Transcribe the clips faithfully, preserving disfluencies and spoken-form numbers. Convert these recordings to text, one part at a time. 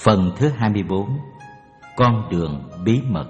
Phần thứ hai mươi bốn. Con đường bí mật.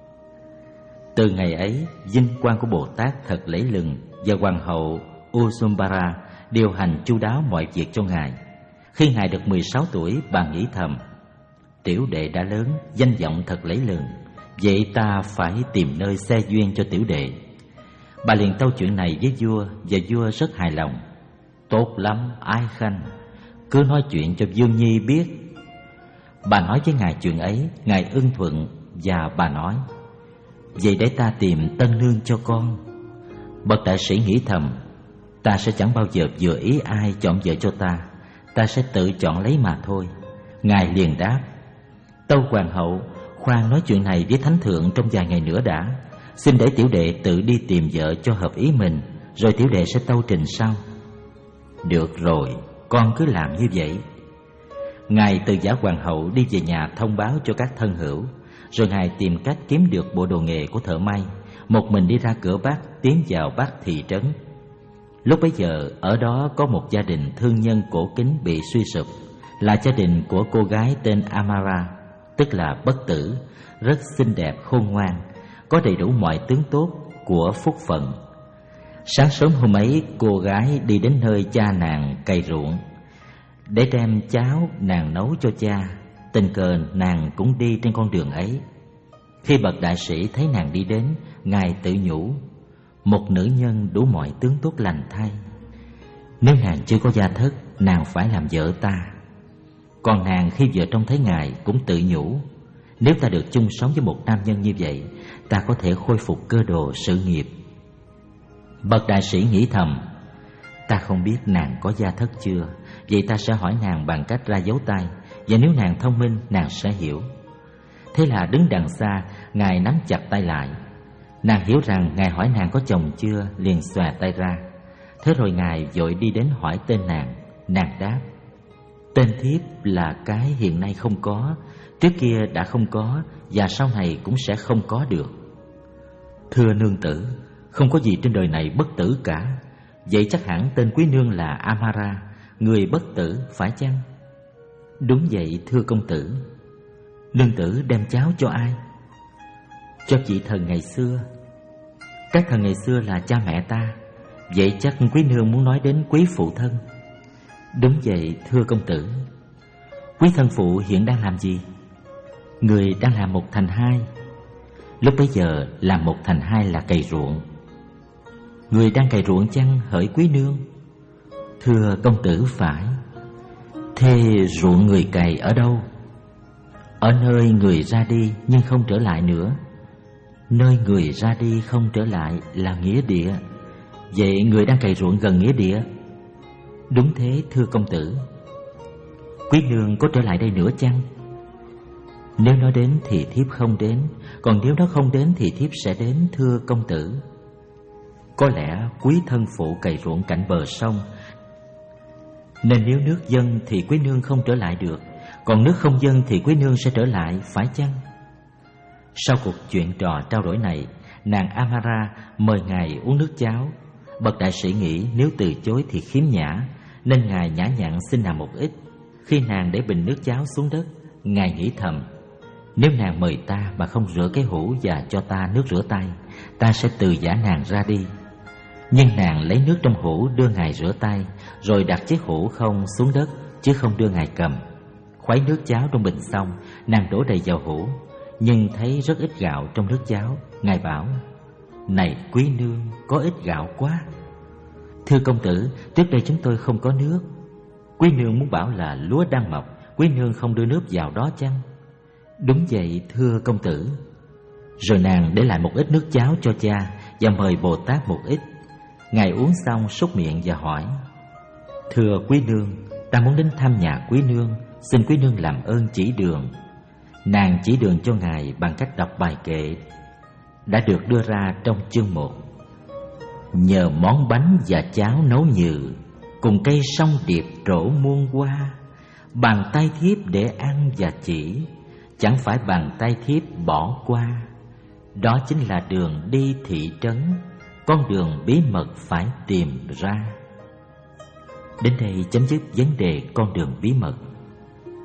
Từ ngày ấy, vinh quang của Bồ Tát thật lẫy lừng, và hoàng hậu Usumbara điều hành chu đáo mọi việc cho ngài. Khi ngài được mười sáu tuổi, bà nghĩ thầm: tiểu đệ đã lớn, danh vọng thật lẫy lừng, vậy ta phải tìm nơi xe duyên cho tiểu đệ. Bà liền tâu chuyện này với vua, và vua rất hài lòng. Tốt lắm, Ái Khanh, cứ nói chuyện cho Dương Nhi biết. Bà nói với ngài chuyện ấy, ngài ưng thuận, và bà nói: vậy để ta tìm tân nương cho con. Bậc đại sĩ nghĩ thầm: ta sẽ chẳng bao giờ vừa ý ai chọn vợ cho ta, ta sẽ tự chọn lấy mà thôi. Ngài liền đáp: tâu hoàng hậu, khoan nói chuyện này với thánh thượng trong vài ngày nữa đã. Xin để tiểu đệ tự đi tìm vợ cho hợp ý mình, rồi tiểu đệ sẽ tâu trình sau. Được rồi, con cứ làm như vậy. Ngài từ giả hoàng hậu đi về nhà thông báo cho các thân hữu, rồi ngài tìm cách kiếm được bộ đồ nghề của thợ may, một mình đi ra cửa Bắc, tiến vào Bắc thị trấn. Lúc bấy giờ ở đó có một gia đình thương nhân cổ kính bị suy sụp, là gia đình của cô gái tên Amara, tức là bất tử, rất xinh đẹp khôn ngoan, có đầy đủ mọi tướng tốt của phúc phận. Sáng sớm hôm ấy, cô gái đi đến nơi cha nàng cày ruộng. Để đem cháo nàng nấu cho cha, tình cờ nàng cũng đi trên con đường ấy. Khi bậc đại sĩ thấy nàng đi đến, ngài tự nhủ: một nữ nhân đủ mọi tướng tốt lành thay, nếu nàng chưa có gia thất, nàng phải làm vợ ta. Còn nàng khi vừa trông thấy ngài cũng tự nhủ: nếu ta được chung sống với một nam nhân như vậy, ta có thể khôi phục cơ đồ sự nghiệp. Bậc đại sĩ nghĩ thầm: ta không biết nàng có gia thất chưa, vậy ta sẽ hỏi nàng bằng cách ra dấu tay, và nếu nàng thông minh, nàng sẽ hiểu. Thế là đứng đằng xa, ngài nắm chặt tay lại. Nàng hiểu rằng ngài hỏi nàng có chồng chưa, liền xòe tay ra. Thế rồi ngài vội đi đến hỏi tên nàng. Nàng đáp: tên thiếp là cái hiện nay không có, trước kia đã không có, và sau này cũng sẽ không có được. Thưa nương tử, không có gì trên đời này bất tử cả. Vậy chắc hẳn tên quý nương là Amara, người bất tử, phải chăng? Đúng vậy, thưa công tử. Nương tử đem cháo cho ai? Cho vị thần ngày xưa. Các thần ngày xưa là cha mẹ ta. Vậy chắc quý nương muốn nói đến quý phụ thân. Đúng vậy, thưa công tử. Quý thân phụ hiện đang làm gì? Người đang làm một thành hai. Lúc bấy giờ làm một thành hai là cày ruộng. Người đang cày ruộng chăng, hỡi quý nương? Thưa công tử, phải. Thế ruộng người cày ở đâu? Ở nơi người ra đi nhưng không trở lại nữa. Nơi người ra đi không trở lại là nghĩa địa. Vậy người đang cày ruộng gần nghĩa địa? Đúng thế, thưa công tử. Quý nương có trở lại đây nữa chăng? Nếu nó đến thì thiếp không đến, còn nếu nó không đến thì thiếp sẽ đến, thưa công tử. Có lẽ quý thân phụ cày ruộng cạnh bờ sông, nên nếu nước dâng thì quý nương không trở lại được, còn nước không dâng thì quý nương sẽ trở lại, phải chăng? Sau cuộc chuyện trò trao đổi này, nàng Amara mời ngài uống nước cháo. Bậc đại sĩ nghĩ nếu từ chối thì khiếm nhã, nên ngài nhã nhặn xin nàng một ít. Khi nàng để bình nước cháo xuống đất, ngài nghĩ thầm: nếu nàng mời ta mà không rửa cái hũ và cho ta nước rửa tay, ta sẽ từ giã nàng ra đi. Nhưng nàng lấy nước trong hũ đưa ngài rửa tay, rồi đặt chiếc hũ không xuống đất, chứ không đưa ngài cầm. Khuấy nước cháo trong bình xong, nàng đổ đầy vào hũ, nhưng thấy rất ít gạo trong nước cháo. Ngài bảo: này quý nương, có ít gạo quá. Thưa công tử, trước đây chúng tôi không có nước. Quý nương muốn bảo là lúa đang mọc, quý nương không đưa nước vào đó chăng? Đúng vậy, thưa công tử. Rồi nàng để lại một ít nước cháo cho cha, và mời Bồ Tát một ít. Ngài uống xong súc miệng và hỏi: thưa quý nương, ta muốn đến thăm nhà quý nương, xin quý nương làm ơn chỉ đường. Nàng chỉ đường cho ngài bằng cách đọc bài kệ đã được đưa ra trong chương một. Nhờ món bánh và cháo nấu nhừ, cùng cây song điệp trổ muôn hoa, bàn tay thiếp để ăn và chỉ, chẳng phải bàn tay thiếp bỏ qua. Đó chính là đường đi thị trấn, con đường bí mật phải tìm ra. Đến đây chấm dứt vấn đề con đường bí mật.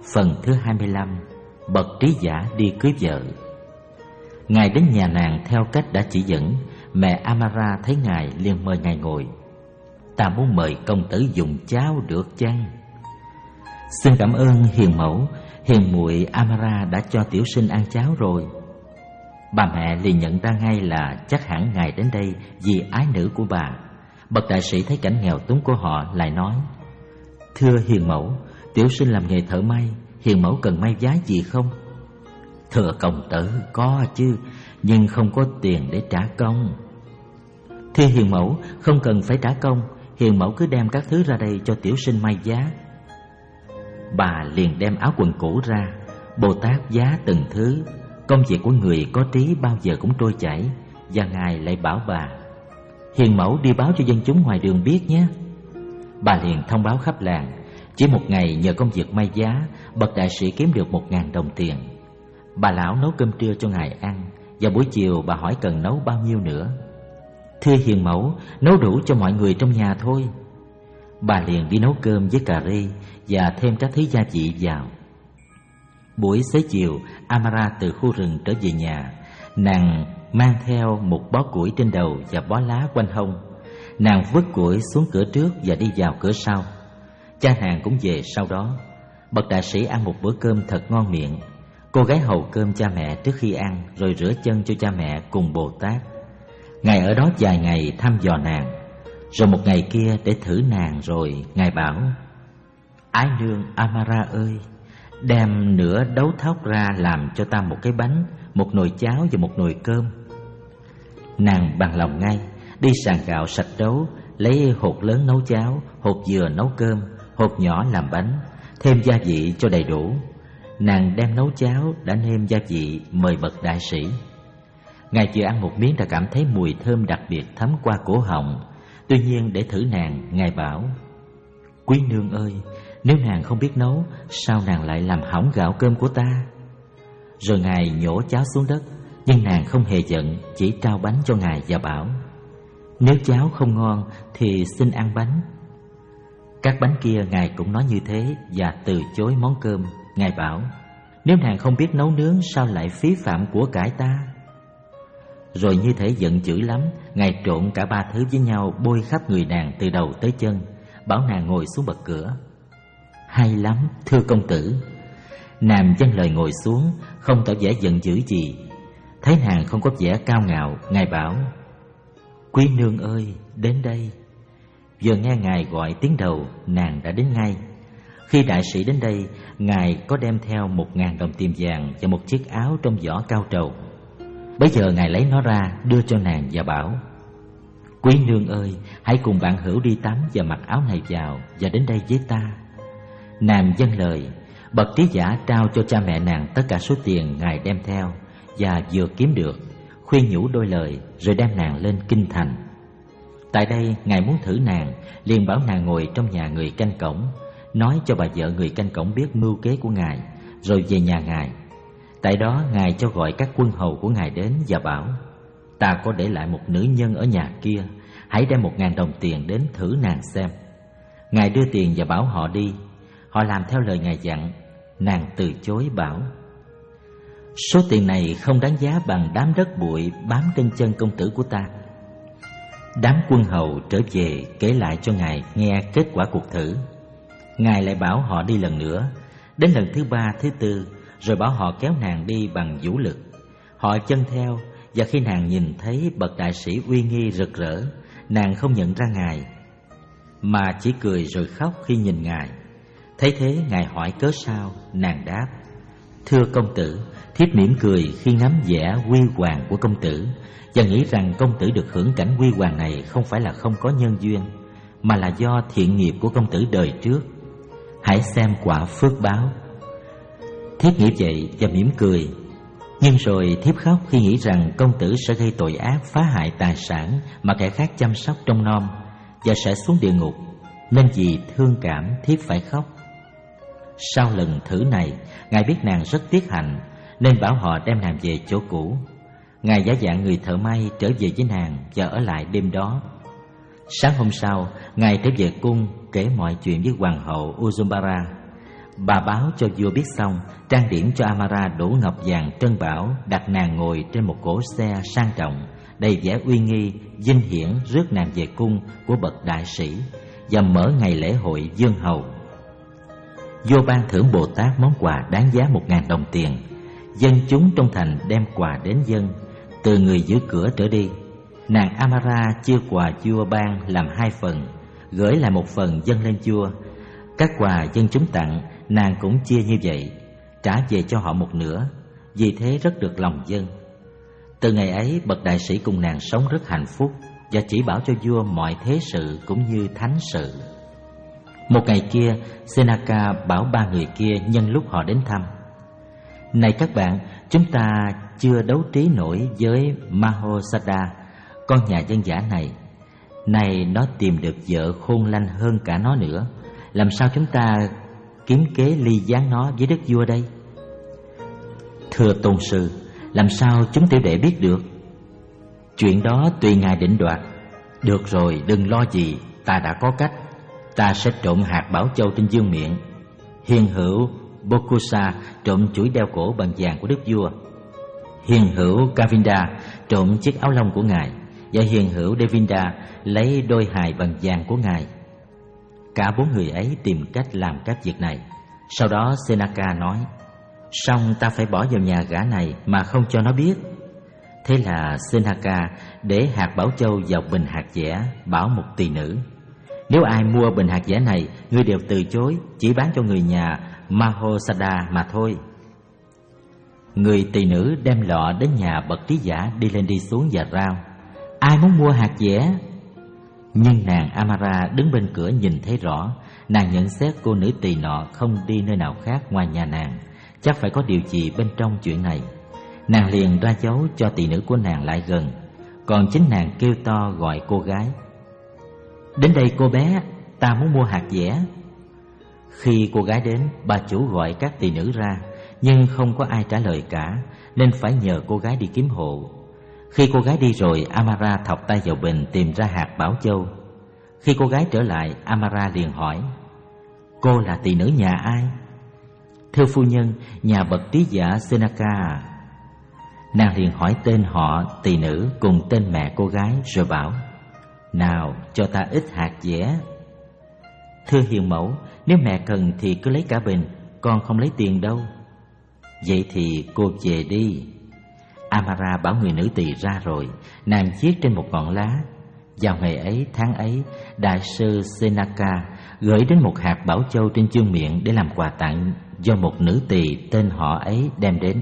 Phần thứ hai mươi lăm. Bậc trí giả đi cưới vợ. Ngài đến nhà nàng theo cách đã chỉ dẫn. Mẹ Amara thấy ngài liền mời ngài ngồi. Ta muốn mời công tử dùng cháo được chăng? Xin cảm ơn hiền mẫu. Hiền muội Amara đã cho tiểu sinh ăn cháo rồi. Bà mẹ liền nhận ra ngay là chắc hẳn ngài đến đây vì ái nữ của bà. Bậc đại sĩ thấy cảnh nghèo túng của họ lại nói: Thưa hiền mẫu, tiểu sinh làm nghề thợ may, hiền mẫu cần may vá gì không? Thưa công tử, có chứ, nhưng không có tiền để trả công. Thưa hiền mẫu, không cần phải trả công, hiền mẫu cứ đem các thứ ra đây cho tiểu sinh may vá. Bà liền đem áo quần cũ ra. Bồ Tát vá từng thứ. Công việc của người có trí bao giờ cũng trôi chảy. Và ngài lại bảo bà: Hiền mẫu đi báo cho dân chúng ngoài đường biết nhé. Bà liền thông báo khắp làng. Chỉ một ngày nhờ công việc may vá, bậc đại sĩ kiếm được một ngàn đồng tiền. Bà lão nấu cơm trưa cho ngài ăn. Và buổi chiều bà hỏi cần nấu bao nhiêu nữa. Thưa hiền mẫu, nấu đủ cho mọi người trong nhà thôi. Bà liền đi nấu cơm với cà ri và thêm các thứ gia vị vào. Buổi xế chiều, Amara từ khu rừng trở về nhà. Nàng mang theo một bó củi trên đầu và bó lá quanh hông. Nàng vứt củi xuống cửa trước và đi vào cửa sau. Cha nàng cũng về sau đó. Bậc đại sĩ ăn một bữa cơm thật ngon miệng. Cô gái hầu cơm cha mẹ trước khi ăn, rồi rửa chân cho cha mẹ cùng Bồ Tát. Ngài ở đó vài ngày thăm dò nàng. Rồi một ngày kia để thử nàng rồi, ngài bảo: Ái nương Amara ơi, đem nửa đấu thóc ra làm cho ta một cái bánh, một nồi cháo và một nồi cơm. Nàng bằng lòng ngay, đi sàn gạo sạch đấu, lấy hột lớn nấu cháo, hột dừa nấu cơm, hột nhỏ làm bánh, thêm gia vị cho đầy đủ. Nàng đem nấu cháo đã nêm gia vị mời bậc đại sĩ. Ngài vừa ăn một miếng đã cảm thấy mùi thơm đặc biệt thấm qua cổ họng. Tuy nhiên để thử nàng, ngài bảo: Quý nương ơi, nếu nàng không biết nấu, sao nàng lại làm hỏng gạo cơm của ta? Rồi ngài nhổ cháo xuống đất. Nhưng nàng không hề giận, chỉ trao bánh cho ngài và bảo: Nếu cháo không ngon thì xin ăn bánh. Các bánh kia ngài cũng nói như thế và từ chối món cơm. Ngài bảo: Nếu nàng không biết nấu nướng, sao lại phí phạm của cải ta? Rồi như thể giận dữ lắm, ngài trộn cả ba thứ với nhau, bôi khắp người nàng từ đầu tới chân, bảo nàng ngồi xuống bậc cửa. Hay lắm, thưa công tử. Nàng dâng lời ngồi xuống, không tỏ vẻ giận dữ gì. Thấy nàng không có vẻ cao ngạo, ngài bảo: Quý nương ơi, đến đây. Vừa nghe ngài gọi tiếng đầu, nàng đã đến ngay. Khi đại sĩ đến đây, ngài có đem theo một ngàn đồng tiền vàng và một chiếc áo trong vỏ cao trầu. Bây giờ ngài lấy nó ra, đưa cho nàng và bảo: Quý nương ơi, hãy cùng bạn hữu đi tắm và mặc áo này vào và đến đây với ta. Nàng dâng lời. Bậc trí giả trao cho cha mẹ nàng tất cả số tiền ngài đem theo và vừa kiếm được, khuyên nhủ đôi lời rồi đem nàng lên kinh thành. Tại đây ngài muốn thử nàng, liền bảo nàng ngồi trong nhà người canh cổng, nói cho bà vợ người canh cổng biết mưu kế của ngài, rồi về nhà ngài. Tại đó ngài cho gọi các quân hầu của ngài đến và bảo: Ta có để lại một nữ nhân ở nhà kia, hãy đem một ngàn đồng tiền đến thử nàng xem. Ngài đưa tiền và bảo họ đi. Họ làm theo lời ngài dặn. Nàng từ chối bảo: Số tiền này không đáng giá bằng đám đất bụi bám trên chân công tử của ta. Đám quân hầu trở về kể lại cho ngài nghe kết quả cuộc thử. Ngài lại bảo họ đi lần nữa, đến lần thứ ba, thứ tư, rồi bảo họ kéo nàng đi bằng vũ lực. Họ chân theo, và khi nàng nhìn thấy bậc đại sĩ uy nghi rực rỡ, nàng không nhận ra ngài, mà chỉ cười rồi khóc khi nhìn ngài. Thấy thế ngài hỏi cớ sao, nàng đáp: Thưa công tử, thiếp mỉm cười khi ngắm vẻ huy hoàng của công tử, và nghĩ rằng công tử được hưởng cảnh huy hoàng này không phải là không có nhân duyên, mà là do thiện nghiệp của công tử đời trước. Hãy xem quả phước báo. Thiếp nghĩ vậy và mỉm cười. Nhưng rồi thiếp khóc khi nghĩ rằng công tử sẽ gây tội ác phá hại tài sản mà kẻ khác chăm sóc trông nom, và sẽ xuống địa ngục, nên vì thương cảm thiếp phải khóc. Sau lần thử này, ngài biết nàng rất tiếc hạnh, nên bảo họ đem nàng về chỗ cũ. Ngài giả dạng người thợ may trở về với nàng và ở lại đêm đó. Sáng hôm sau, ngài trở về cung kể mọi chuyện với hoàng hậu Uzumbara. Bà báo cho vua biết xong, trang điểm cho Amara đủ ngọc vàng trân bảo, đặt nàng ngồi trên một cỗ xe sang trọng, đầy vẻ uy nghi, vinh hiển rước nàng về cung của bậc đại sĩ và mở ngày lễ hội Dương Hầu. Vua ban thưởng Bồ Tát món quà đáng giá một ngàn đồng tiền. Dân chúng trong thành đem quà đến dâng, từ người giữ cửa trở đi. Nàng Amara chia quà vua ban làm hai phần, gửi lại một phần dâng lên vua. Các quà dân chúng tặng, nàng cũng chia như vậy, trả về cho họ một nửa, vì thế rất được lòng dân. Từ ngày ấy, bậc đại sĩ cùng nàng sống rất hạnh phúc và chỉ bảo cho vua mọi thế sự cũng như thánh sự. Một ngày kia, Senaka bảo ba người kia nhân lúc họ đến thăm: "Này các bạn, chúng ta chưa đấu trí nổi với Mahosada, con nhà dân dã này. Này nó tìm được vợ khôn lanh hơn cả nó nữa. Làm sao chúng ta kiếm kế ly gián nó với đức vua đây?" "Thưa tôn sư, làm sao chúng tiểu đệ biết được?" "Chuyện đó tùy ngài định đoạt." "Được rồi, đừng lo gì, ta đã có cách. Ta sẽ trộm hạt bảo châu trên dương miệng. Hiền hữu Bokusa trộm chuỗi đeo cổ bằng vàng của đức vua. Hiền hữu Kavinda trộm chiếc áo lông của ngài, và hiền hữu Devinda lấy đôi hài bằng vàng của ngài." Cả bốn người ấy tìm cách làm các việc này. Sau đó Senaka nói: "Song ta phải bỏ vào nhà gã này mà không cho nó biết." Thế là Senaka để hạt bảo châu vào bình hạt dẻ, bảo một tỳ nữ: "Nếu ai mua bình hạt dẻ này, ngươi đều từ chối, chỉ bán cho người nhà Mahosada mà thôi." Người tỳ nữ đem lọ đến nhà bậc trí giả, đi lên đi xuống và rao: "Ai muốn mua hạt dẻ?" Nhưng nàng Amara đứng bên cửa nhìn thấy rõ. Nàng nhận xét cô nữ tỳ nọ không đi nơi nào khác ngoài nhà nàng, chắc phải có điều gì bên trong chuyện này. Nàng liền ra dấu cho tỳ nữ của nàng lại gần, còn chính nàng kêu to gọi cô gái: "Đến đây cô bé, ta muốn mua hạt dẻ." Khi cô gái đến, bà chủ gọi các tỳ nữ ra, nhưng không có ai trả lời cả, nên phải nhờ cô gái đi kiếm hộ. Khi cô gái đi rồi, Amara thọc tay vào bình tìm ra hạt bảo châu. Khi cô gái trở lại, Amara liền hỏi: "Cô là tỳ nữ nhà ai?" "Thưa phu nhân, nhà bậc trí giả Senaka." Nàng liền hỏi tên họ tỳ nữ cùng tên mẹ cô gái, rồi bảo: "Nào, cho ta ít hạt dẻ." "Thưa hiền mẫu, nếu mẹ cần thì cứ lấy cả bình, con không lấy tiền đâu." "Vậy thì cô về đi." Amara bảo người nữ tỳ ra rồi, nàng viết trên một ngọn lá: "Vào ngày ấy, tháng ấy, đại sư Senaka gửi đến một hạt bảo châu trên chương miệng để làm quà tặng do một nữ tỳ tên họ ấy đem đến.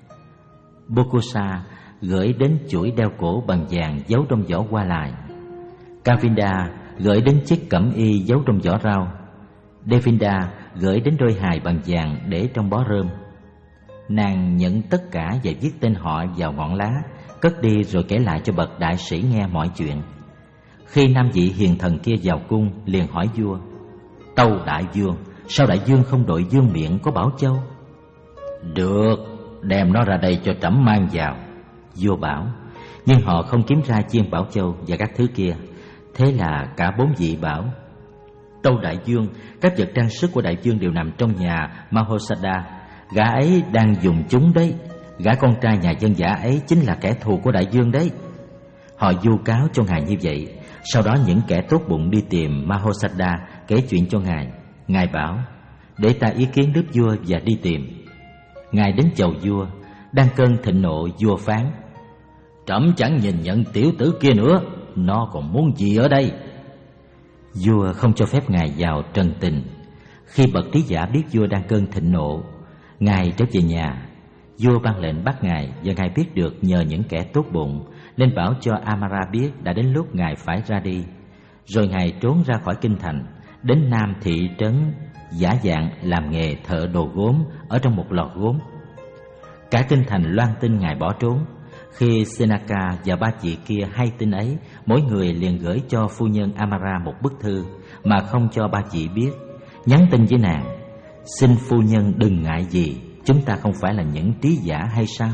Bokusa gửi đến chuỗi đeo cổ bằng vàng giấu trong vỏ hoa lại. Kavinda gửi đến chiếc cẩm y giấu trong vỏ rau. Devinda gửi đến đôi hài bằng vàng để trong bó rơm." Nàng nhận tất cả và viết tên họ vào ngọn lá, cất đi rồi kể lại cho bậc đại sĩ nghe mọi chuyện. Khi năm vị hiền thần kia vào cung, liền hỏi vua: "Tâu đại vương, sao đại vương không đội dương miệng có bảo châu?" "Được, đem nó ra đây cho trẫm mang vào." Vua bảo. Nhưng họ không kiếm ra chiên bảo châu và các thứ kia. Thế là cả bốn vị bảo: "Tâu đại vương, các vật trang sức của đại vương đều nằm trong nhà Mahosada. Gã ấy đang dùng chúng đấy. Gã con trai nhà dân dã ấy chính là kẻ thù của đại vương đấy." Họ vu cáo cho ngài như vậy. Sau đó những kẻ tốt bụng đi tìm Mahosada kể chuyện cho ngài. Ngài bảo: "Để ta ý kiến đức vua và đi tìm." Ngài đến chầu vua. Đang cơn thịnh nộ, vua phán: "Trẫm chẳng nhìn nhận tiểu tử kia nữa, nó còn muốn gì ở đây?" Vua không cho phép ngài vào trần tình. Khi bậc trí giả biết vua đang cơn thịnh nộ, ngài trở về nhà. Vua ban lệnh bắt ngài, và ngài biết được nhờ những kẻ tốt bụng, nên bảo cho Amara biết đã đến lúc ngài phải ra đi. Rồi ngài trốn ra khỏi kinh thành, đến Nam thị trấn, giả dạng làm nghề thợ đồ gốm ở trong một lò gốm. Cả kinh thành loan tin ngài bỏ trốn. Khi Senaka và ba chị kia hay tin ấy, mỗi người liền gửi cho phu nhân Amara một bức thư mà không cho ba chị biết, nhắn tin với nàng: "Xin phu nhân đừng ngại gì, chúng ta không phải là những trí giả hay sao?"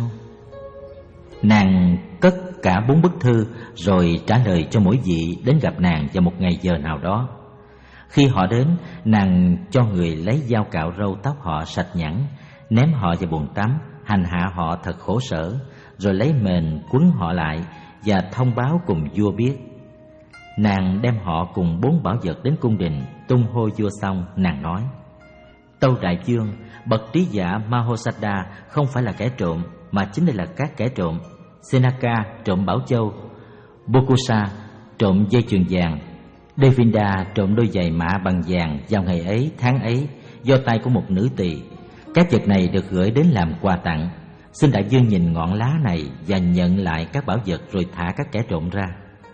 Nàng cất cả bốn bức thư rồi trả lời cho mỗi vị đến gặp nàng vào một ngày giờ nào đó. Khi họ đến, nàng cho người lấy dao cạo râu tóc họ sạch nhẵn, ném họ vào bồn tắm, hành hạ họ thật khổ sở, rồi lấy mền quấn họ lại và thông báo cùng vua biết. Nàng đem họ cùng bốn bảo vật đến cung đình, tung hô vua xong, nàng nói: Tâu đại vương, bậc trí giả Mahosada không phải là kẻ trộm, mà chính đây là các kẻ trộm. Senaka trộm bảo châu, Bokusa trộm dây chuyền vàng, Devinda trộm đôi giày mạ bằng vàng vào ngày ấy, tháng ấy, do tay của một nữ tỳ. Các vật này được gửi đến làm quà tặng. Xin đại vương nhìn ngọn lá này và nhận lại các bảo vật, rồi thả các kẻ trộm ra.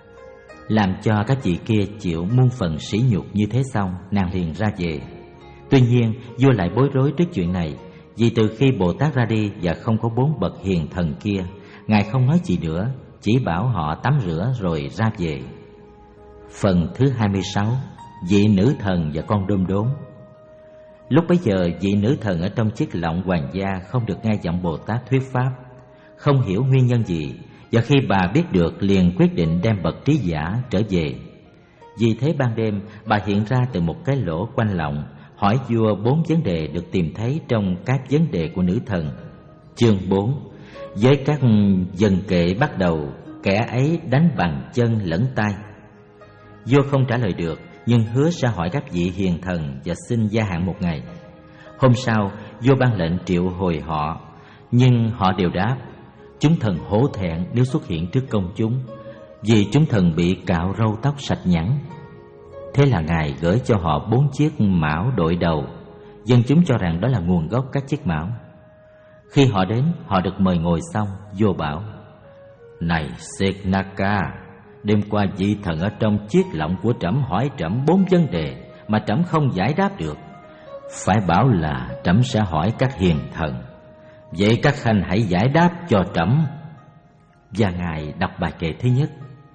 Làm cho các chị kia chịu muôn phần sỉ nhục như thế xong, nàng liền ra về. Tuy nhiên vua lại bối rối trước chuyện này, vì từ khi Bồ Tát ra đi và không có bốn bậc hiền thần kia, ngài không nói gì nữa, chỉ bảo họ tắm rửa rồi ra về. Phần thứ hai mươi sáu. Vị nữ thần và con đom đóm. Lúc bấy giờ, vị nữ thần ở trong chiếc lọng hoàng gia không được nghe giọng Bồ Tát thuyết pháp, không hiểu nguyên nhân gì, và khi bà biết được liền quyết định đem bậc trí giả trở về. Vì thế ban đêm bà hiện ra từ một cái lỗ quanh lọng, hỏi vua bốn vấn đề được tìm thấy trong các vấn đề của nữ thần. Chương bốn. Với các dần kệ bắt đầu, kẻ ấy đánh bằng chân lẫn tay. Vua không trả lời được, nhưng hứa sẽ hỏi các vị hiền thần và xin gia hạn một ngày. Hôm sau, vua ban lệnh triệu hồi họ, nhưng họ đều đáp: chúng thần hổ thẹn nếu xuất hiện trước công chúng, vì chúng thần bị cạo râu tóc sạch nhẵn. Thế là ngài gửi cho họ bốn chiếc mão đội đầu. Dân chúng cho rằng đó là nguồn gốc các chiếc mão. Khi họ đến, họ được mời ngồi xong, vua bảo: Này Senaka, đêm qua vị thần ở trong chiếc lọng của trẫm hỏi trẫm bốn vấn đề mà trẫm không giải đáp được. Phải bảo là trẫm sẽ hỏi các hiền thần, vậy các khanh hãy giải đáp cho trẫm. Và ngài đọc bài kệ thứ nhất: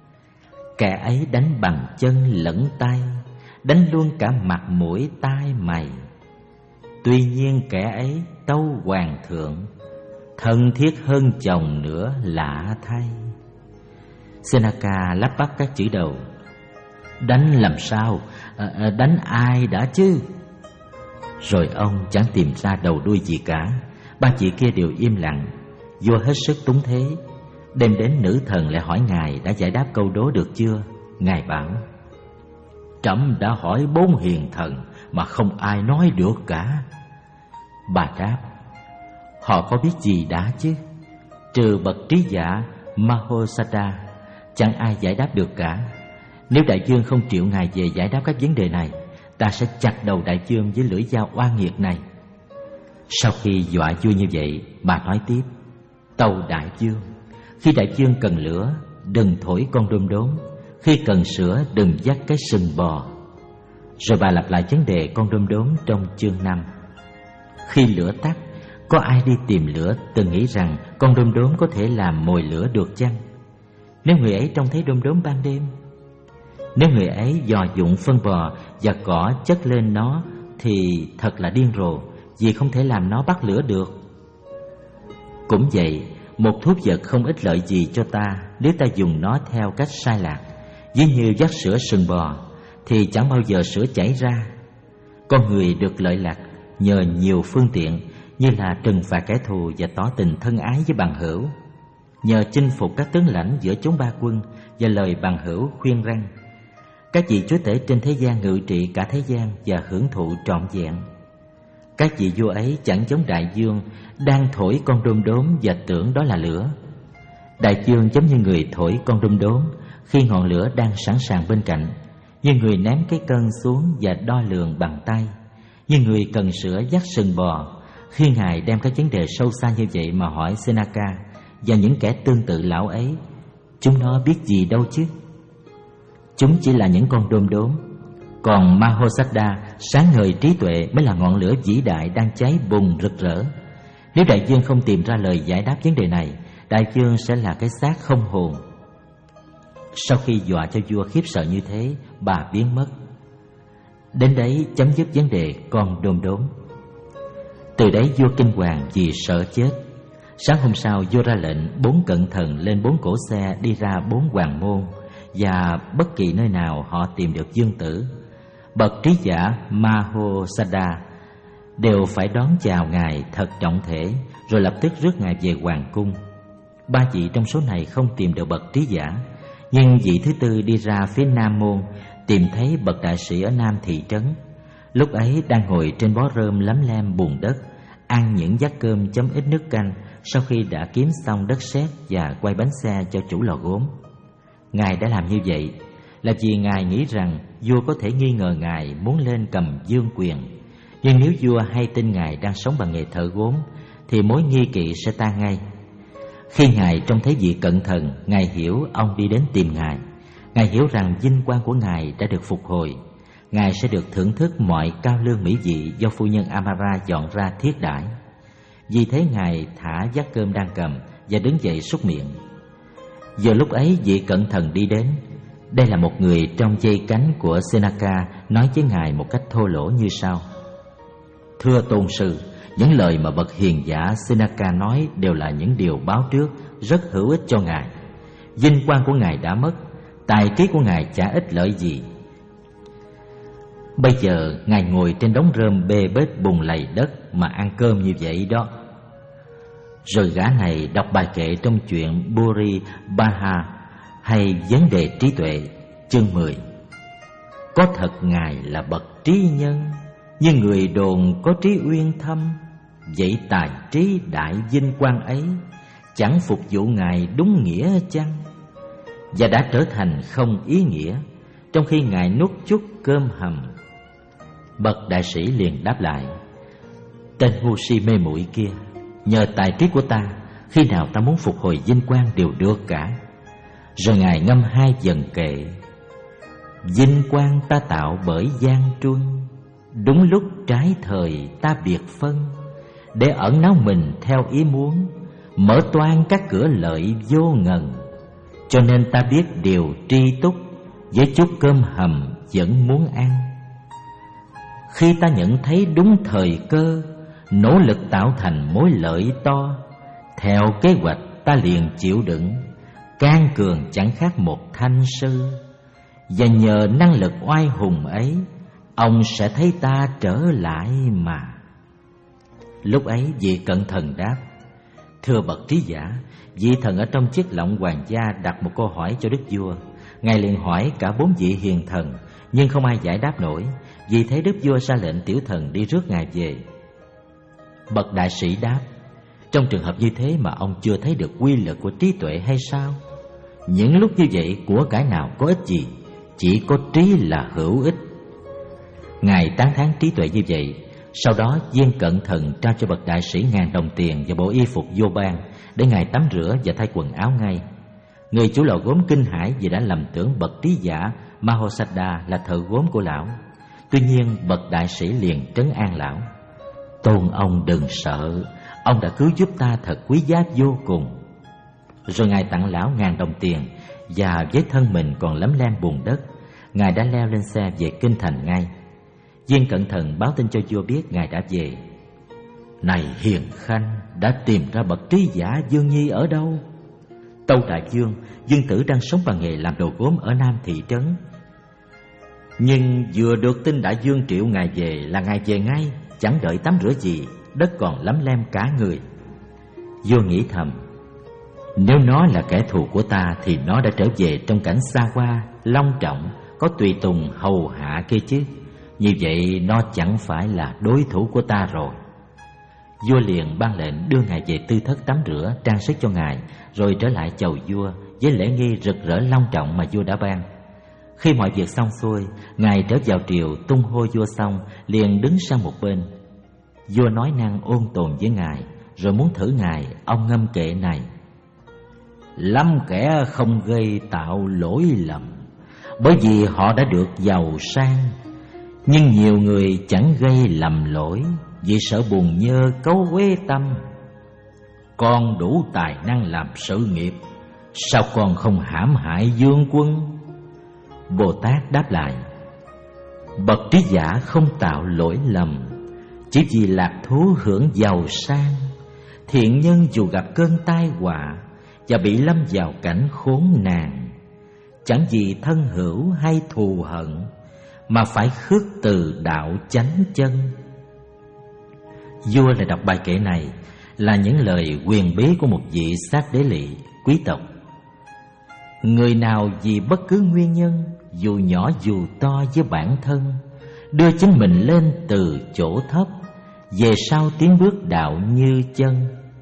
Kẻ ấy đánh bằng chân lẫn tay, đánh luôn cả mặt mũi tai mày. Tuy nhiên kẻ ấy tâu hoàng thượng, thân thiết hơn chồng nữa lạ thay. Senaka lắp bắp các chữ đầu: Đánh làm sao? À, à, đánh ai đã chứ? Rồi ông chẳng tìm ra đầu đuôi gì cả. Ba chị kia đều im lặng. Vua hết sức túng thế. Đêm đến, nữ thần lại hỏi ngài đã giải đáp câu đố được chưa. Ngài bảo: Trẫm đã hỏi bốn hiền thần mà không ai nói được cả. Bà đáp: Họ có biết gì đã chứ? Trừ bậc trí giả Mahosada, chẳng ai giải đáp được cả. Nếu đại vương không triệu ngài về giải đáp các vấn đề này, ta sẽ chặt đầu đại vương với lưỡi dao oan nghiệt này. Sau khi dọa vua như vậy, bà nói tiếp: Tâu đại vương, khi đại vương cần lửa, đừng thổi con đom đóm; khi cần sữa, đừng dắt cái sừng bò. Rồi bà lặp lại vấn đề con đom đóm trong chương năm. Khi lửa tắt, có ai đi tìm lửa từng nghĩ rằng con đom đóm có thể làm mồi lửa được chăng? Nếu người ấy trông thấy đom đóm ban đêm, nếu người ấy dò dụng phân bò và cỏ chất lên nó, thì thật là điên rồ, vì không thể làm nó bắt lửa được. Cũng vậy, một thuốc vật không ích lợi gì cho ta nếu ta dùng nó theo cách sai lạc. Ví như dắt sữa sừng bò thì chẳng bao giờ sữa chảy ra. Con người được lợi lạc nhờ nhiều phương tiện, như là trừng phạt kẻ thù và tỏ tình thân ái với bằng hữu, nhờ chinh phục các tướng lãnh giữa chốn ba quân và lời bằng hữu khuyên răn. Các vị chúa tể trên thế gian ngự trị cả thế gian và hưởng thụ trọn vẹn. Các vị vua ấy chẳng giống đại vương đang thổi con đom đóm và tưởng đó là lửa. Đại vương giống như người thổi con đom đóm khi ngọn lửa đang sẵn sàng bên cạnh, như người ném cái cân xuống và đo lường bằng tay, như người cần sữa dắt sừng bò. Khi ngài đem các vấn đề sâu xa như vậy mà hỏi Senaka và những kẻ tương tự lão ấy, chúng nó biết gì đâu chứ? Chúng chỉ là những con đom đóm. Còn Mahosada, sáng ngời trí tuệ, mới là ngọn lửa vĩ đại đang cháy bùng rực rỡ. Nếu đại vương không tìm ra lời giải đáp vấn đề này, đại vương sẽ là cái xác không hồn. Sau khi dọa cho vua khiếp sợ như thế, bà biến mất. Đến đấy chấm dứt vấn đề con đom đóm. Từ đấy vua kinh hoàng vì sợ chết. Sáng hôm sau, vua ra lệnh bốn cận thần lên bốn cỗ xe đi ra bốn hoàng môn, và bất kỳ nơi nào họ tìm được dương tử, Bậc trí giả Mahosada đều phải đón chào Ngài thật trọng thể, rồi lập tức rước Ngài về hoàng cung. Ba vị trong số này không tìm được bậc trí giả, nhưng vị thứ tư đi ra phía Nam môn, tìm thấy bậc đại sĩ ở Nam thị trấn. Lúc ấy đang ngồi trên bó rơm lấm lem bùn đất, ăn những vắt cơm chấm ít nước canh sau khi đã kiếm xong đất sét và quay bánh xe cho chủ lò gốm. Ngài đã làm như vậy là vì Ngài nghĩ rằng vua có thể nghi ngờ Ngài muốn lên cầm vương quyền. Nhưng nếu vua hay tin Ngài đang sống bằng nghề thợ gốm thì mối nghi kỵ sẽ tan ngay. Khi Ngài trông thấy vị cận thần, Ngài hiểu ông đi đến tìm Ngài. Ngài hiểu rằng vinh quang của Ngài đã được phục hồi. Ngài sẽ được thưởng thức mọi cao lương mỹ vị do phu nhân Amara dọn ra thiết đãi. Vì thế Ngài thả vắt cơm đang cầm và đứng dậy súc miệng. Giờ lúc ấy vị cận thần đi đến. Đây là một người trong dây cánh của Senaka, nói với Ngài một cách thô lỗ như sau: Thưa tôn sư, những lời mà bậc hiền giả Senaka nói đều là những điều báo trước, rất hữu ích cho Ngài. Vinh quang của Ngài đã mất, tài trí của Ngài chả ích lợi gì. Bây giờ Ngài ngồi trên đống rơm bê bết bùn lầy đất mà ăn cơm như vậy đó. Rồi gã này đọc bài kệ trong chuyện Buri Baha hay vấn đề trí tuệ, chương mười. Có thật Ngài là bậc trí nhân, nhưng người đồn có trí uyên thâm. Vậy tài trí đại vinh quang ấy chẳng phục vụ Ngài đúng nghĩa chăng? Và đã trở thành không ý nghĩa, trong khi Ngài nuốt chút cơm hầm. Bậc đại sĩ liền đáp lại: Tên ngu si mê muội kia, nhờ tài trí của ta, khi nào ta muốn phục hồi vinh quang đều được cả. Rồi Ngài ngâm hai dần kệ: Vinh quang ta tạo bởi gian truân, đúng lúc trái thời ta biệt phân, để ẩn náu mình theo ý muốn, mở toang các cửa lợi vô ngần. Cho nên ta biết điều tri túc, với chút cơm hầm vẫn muốn ăn. Khi ta nhận thấy đúng thời cơ, nỗ lực tạo thành mối lợi to, theo kế hoạch ta liền chịu đựng, can cường chẳng khác một thanh sư. Và nhờ năng lực oai hùng ấy, ông sẽ thấy ta trở lại mà. Lúc ấy vị cận thần đáp: Thưa bậc trí giả, vị thần ở trong chiếc lọng hoàng gia đặt một câu hỏi cho đức vua. Ngài liền hỏi cả bốn vị hiền thần, nhưng không ai giải đáp nổi. Vì thế đức vua ra lệnh tiểu thần đi rước Ngài về. Bậc đại sĩ đáp: Trong trường hợp như thế mà ông chưa thấy được quy lực của trí tuệ hay sao? Những lúc như vậy của cải nào có ích gì, chỉ có trí là hữu ích. Ngài tán thán trí tuệ như vậy. Sau đó viên cận thần trao cho bậc đại sĩ ngàn đồng tiền và bộ y phục vô ban để Ngài tắm rửa và thay quần áo ngay. Người chủ lò gốm kinh hãi vì đã lầm tưởng bậc trí giả Mahosada là thợ gốm của lão. Tuy nhiên bậc đại sĩ liền trấn an lão: Tôn ông đừng sợ, ông đã cứu giúp ta thật quý giá vô cùng. Rồi Ngài tặng lão ngàn đồng tiền, và với thân mình còn lấm lem bùn đất, Ngài đã leo lên xe về kinh thành ngay. Viên cận thần báo tin cho vua biết Ngài đã về. Này hiền khanh, đã tìm ra bậc trí giả Dương Nhi ở đâu? Tâu đại vương, Dương tử đang sống bằng nghề làm đồ gốm ở Nam thị trấn. Nhưng vừa được tin đại vương triệu Ngài về là Ngài về ngay, chẳng đợi tắm rửa gì, đất còn lấm lem cả người. Vua nghĩ thầm: Nếu nó là kẻ thù của ta thì nó đã trở về trong cảnh xa hoa, long trọng, có tùy tùng hầu hạ kia chứ. Như vậy nó chẳng phải là đối thủ của ta rồi. Vua liền ban lệnh đưa Ngài về tư thất tắm rửa, trang sức cho Ngài, rồi trở lại chầu vua với lễ nghi rực rỡ long trọng mà vua đã ban. Khi mọi việc xong xuôi, Ngài trở vào triều tung hô vua xong, liền đứng sang một bên. Vua nói năng ôn tồn với Ngài, rồi muốn thử Ngài, ông ngâm kệ này: Lắm kẻ không gây tạo lỗi lầm, bởi vì họ đã được giàu sang. Nhưng nhiều người chẳng gây lầm lỗi, vì sợ buồn nhơ cấu uế tâm. Con đủ tài năng làm sự nghiệp, sao con không hãm hại vương quân? Bồ Tát đáp lại: Bậc trí giả không tạo lỗi lầm, chỉ vì lạc thú hưởng giàu sang. Thiện nhân dù gặp cơn tai họa và bị lâm vào cảnh khốn nạn, chẳng vì thân hữu hay thù hận, mà phải khước từ đạo chánh chân. Vua lại đọc bài kệ này là những lời quyền bí của một vị sát đế lỵ quý tộc. Người nào vì bất cứ nguyên nhân, dù nhỏ dù to với bản thân, đưa chính mình lên từ chỗ thấp, về sau tiến bước đạo như chân.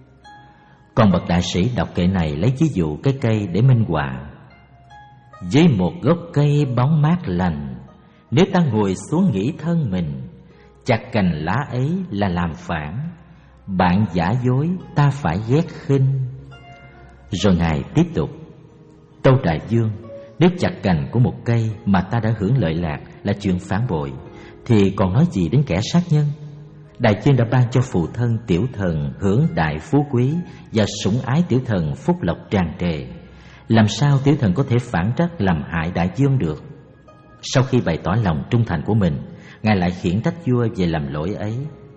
Còn bậc đại sĩ đọc kệ này lấy ví dụ cái cây để minh họa. Dưới một gốc cây bóng mát lành, nếu ta ngồi xuống nghĩ thân mình, chặt cành lá ấy là làm phản. Bạn giả dối ta phải ghét khinh. Rồi Ngài tiếp tục: Tâu Đại Vương, nếu chặt cành của một cây mà ta đã hưởng lợi lạc là chuyện phản bội, thì còn nói gì đến kẻ sát nhân? Đại Vương đã ban cho phụ thân tiểu thần hưởng đại phú quý và sủng ái tiểu thần phúc lộc tràn trề. Làm sao tiểu thần có thể phản trách làm hại đại vương được? Sau khi bày tỏ lòng trung thành của mình, Ngài lại khiển trách vua về làm lỗi ấy.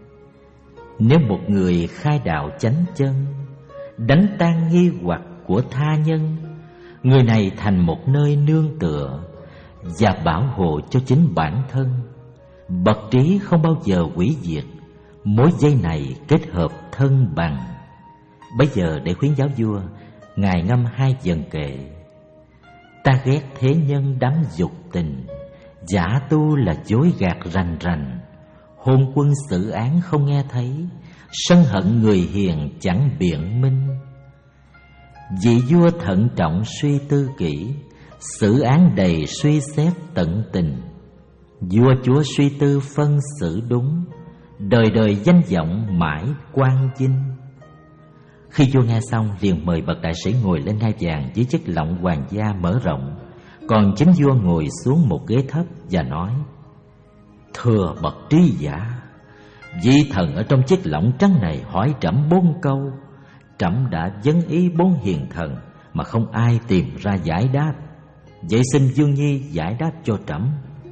Nếu một người khai đạo chánh chân, đánh tan nghi hoặc của tha nhân, người này thành một nơi nương tựa và bảo hộ cho chính bản thân. Bậc trí không bao giờ hủy diệt, mối dây này kết hợp thân bằng. Bây giờ để khuyến giáo vua, Ngài ngâm hai dần kệ: Ta ghét thế nhân đắm dục tình, giả tu là dối gạt rành rành. Hôn quân xử án không nghe thấy, sân hận người hiền chẳng biện minh. Vị vua thận trọng suy tư kỹ, xử án đầy suy xét tận tình. Vua chúa suy tư phân xử đúng, đời đời danh vọng mãi quang vinh. Khi vua nghe xong, liền mời bậc đại sĩ ngồi lên ngai vàng với chiếc lọng hoàng gia mở rộng, còn chính vua ngồi xuống một ghế thấp và nói: Thưa bậc trí giả, vị thần ở trong chiếc lọng trắng này hỏi trẫm bốn câu. Trẫm đã vấn ý bốn hiền thần mà không ai tìm ra giải đáp. Vậy xin Dương Nhi giải đáp cho trẫm.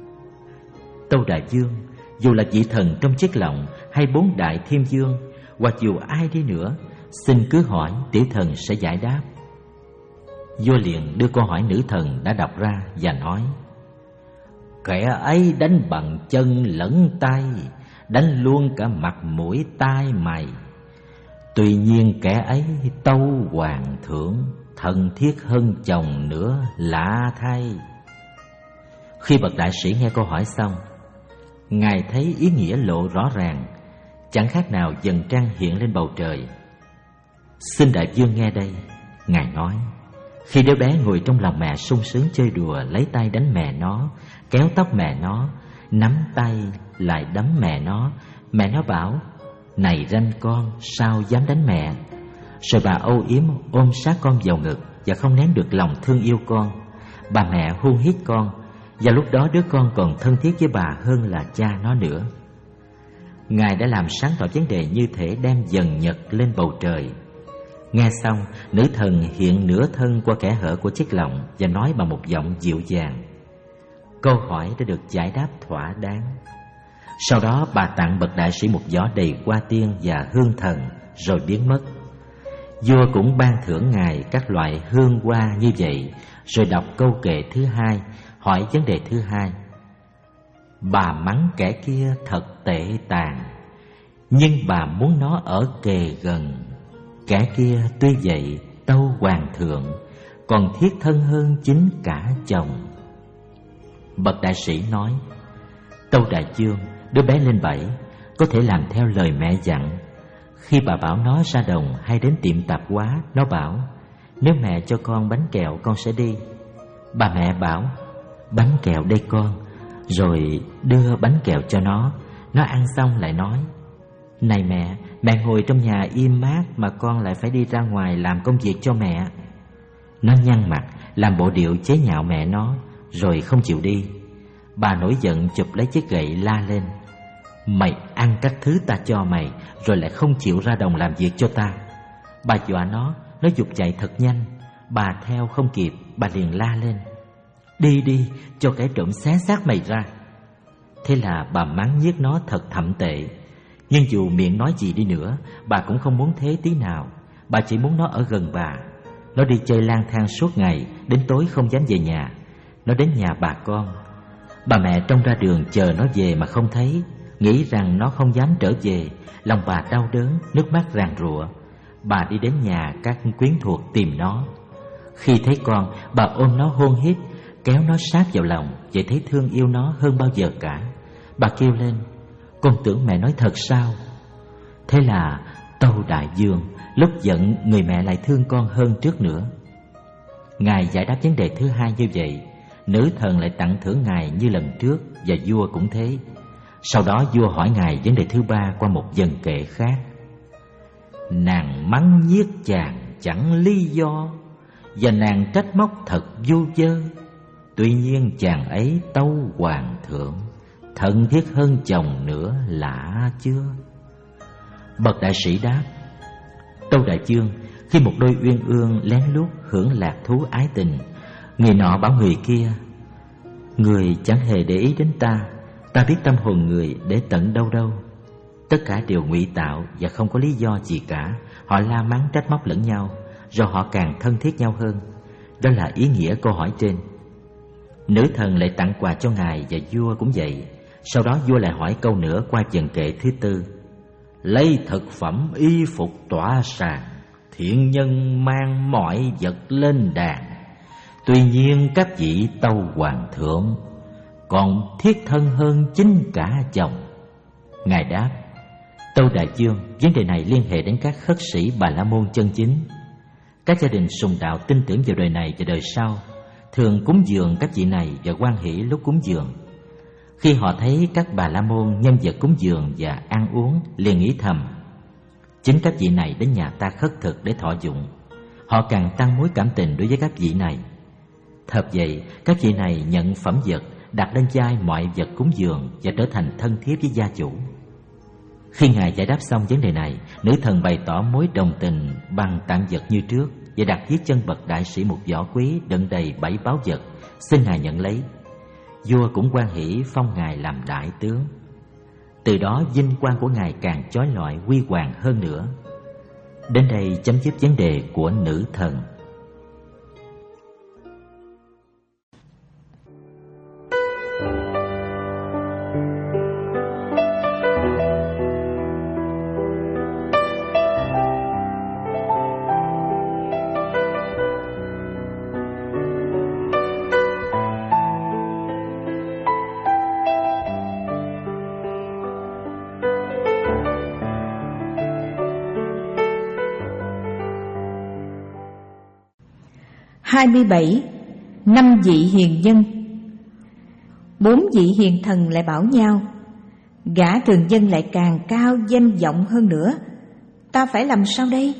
Tâu Đại Vương, dù là vị thần trong chiếc lọng hay bốn đại thiên vương, hoặc dù ai đi nữa, xin cứ hỏi, tiểu thần sẽ giải đáp. Vua liền đưa câu hỏi nữ thần đã đọc ra và nói: Kẻ ấy đánh bằng chân lẫn tay, đánh luôn cả mặt mũi tai mày. Tuy nhiên kẻ ấy tâu hoàng thượng, thân thiết hơn chồng nữa lạ thay. Khi bậc đại sĩ nghe câu hỏi xong, Ngài thấy ý nghĩa lộ rõ ràng, chẳng khác nào dần trăng hiện lên bầu trời. Xin đại vương nghe đây. Ngài nói: Khi đứa bé ngồi trong lòng mẹ sung sướng chơi đùa, lấy tay đánh mẹ nó, kéo tóc mẹ nó, nắm tay lại đấm mẹ nó, mẹ nó bảo: Này ranh con, sao dám đánh mẹ? Rồi bà âu yếm ôm sát con vào ngực và không nén được lòng thương yêu con. Bà mẹ hôn hít con, và lúc đó đứa con còn thân thiết với bà hơn là cha nó nữa. Ngài đã làm sáng tỏ vấn đề như thể đem dần nhật lên bầu trời. Nghe xong, nữ thần hiện nửa thân qua kẽ hở của chiếc lọng và nói bằng một giọng dịu dàng. Câu hỏi đã được giải đáp thỏa đáng. Sau đó bà tặng bậc đại sĩ một giỏ đầy hoa tiên và hương thần rồi biến mất. Vua cũng ban thưởng Ngài các loại hương hoa như vậy, rồi đọc câu kệ thứ hai, hỏi vấn đề thứ hai. Bà mắng kẻ kia thật tệ tàn, nhưng bà muốn nó ở kề gần. Kẻ kia tuy vậy tâu hoàng thượng, còn thiết thân hơn chính cả chồng. Bậc đại sĩ nói: Tâu đại vương, đứa bé lên bảy có thể làm theo lời mẹ dặn. Khi bà bảo nó ra đồng hay đến tiệm tạp hóa, nó bảo: Nếu mẹ cho con bánh kẹo con sẽ đi. Bà mẹ bảo: Bánh kẹo đây con. Rồi đưa bánh kẹo cho nó. Nó ăn xong lại nói: Này mẹ, mẹ ngồi trong nhà im mát mà con lại phải đi ra ngoài làm công việc cho mẹ. Nó nhăn mặt làm bộ điệu chế nhạo mẹ nó, rồi không chịu đi. Bà nổi giận chụp lấy chiếc gậy la lên: Mày ăn các thứ ta cho mày, rồi lại không chịu ra đồng làm việc cho ta. Bà dọa nó, nó giục chạy thật nhanh. Bà theo không kịp, bà liền la lên: Đi đi, cho kẻ trộm xé xác mày ra. Thế là bà mắng nhiếc nó thật thậm tệ. Nhưng dù miệng nói gì đi nữa, bà cũng không muốn thế tí nào. Bà chỉ muốn nó ở gần bà. Nó đi chơi lang thang suốt ngày, đến tối không dám về nhà. Nó đến nhà bà con. Bà mẹ trông ra đường chờ nó về mà không thấy, nghĩ rằng nó không dám trở về. Lòng bà đau đớn, nước mắt ràn rụa. Bà đi đến nhà các quyến thuộc tìm nó. Khi thấy con, bà ôm nó hôn hít, kéo nó sát vào lòng, vậy thấy thương yêu nó hơn bao giờ cả. Bà kêu lên: "Con tưởng mẹ nói thật sao?" Thế là Tâu Đại Dương lúc giận người mẹ lại thương con hơn trước nữa. Ngài giải đáp vấn đề thứ hai như vậy, nữ thần lại tặng thưởng Ngài như lần trước, và vua cũng thế. Sau đó vua hỏi Ngài vấn đề thứ ba qua một vần kệ khác. Nàng mắng nhiếc chàng chẳng lý do, và nàng trách móc thật vô vơ. Tuy nhiên chàng ấy Tâu hoàng thượng, thân thiết hơn chồng nữa lạ chưa? Bậc đại sĩ đáp: Tâu Đại Dương, khi một đôi uyên ương lén lút hưởng lạc thú ái tình, người nọ bảo người kia: người chẳng hề để ý đến ta, ta biết tâm hồn người để tận đâu đâu. Tất cả đều ngụy tạo và không có lý do gì cả. Họ la mắng trách móc lẫn nhau, rồi họ càng thân thiết nhau hơn. Đó là ý nghĩa câu hỏi trên. Nữ thần lại tặng quà cho ngài, và vua cũng vậy. Sau đó vua lại hỏi câu nữa qua vần kệ thứ tư: lấy thực phẩm y phục tỏa sàng, thiện nhân mang mọi vật lên đàn. Tuy nhiên các vị Tâu hoàng thượng còn thiết thân hơn chính cả chồng. Ngài đáp: Tâu Đại Dương, vấn đề này liên hệ đến các khất sĩ Bà La Môn chân chính. Các gia đình sùng đạo tin tưởng vào đời này và đời sau thường cúng dường các vị này và hoan hỷ lúc cúng dường. Khi họ thấy các Bà La Môn nhân vật cúng dường và ăn uống, liền nghĩ thầm: chính các vị này đến nhà ta khất thực để thọ dụng. Họ càng tăng mối cảm tình đối với các vị này. Thật vậy, các vị này nhận phẩm vật, đặt lên vai mọi vật cúng dường và trở thành thân thiết với gia chủ. Khi ngài giải đáp xong vấn đề này, nữ thần bày tỏ mối đồng tình bằng tặng vật như trước và đặt dưới chân bậc đại sĩ một vỏ quý đựng đầy bảy báu vật, xin ngài nhận lấy. Vua cũng hoan hỷ phong ngài làm đại tướng. Từ đó vinh quang của ngài càng chói lọi huy hoàng hơn nữa. Đến đây chấm dứt vấn đề của nữ thần. hai mươi bảy. Năm vị hiền nhân. Bốn vị hiền thần lại bảo nhau: gã thường dân lại càng cao danh vọng hơn nữa, ta phải làm sao đây?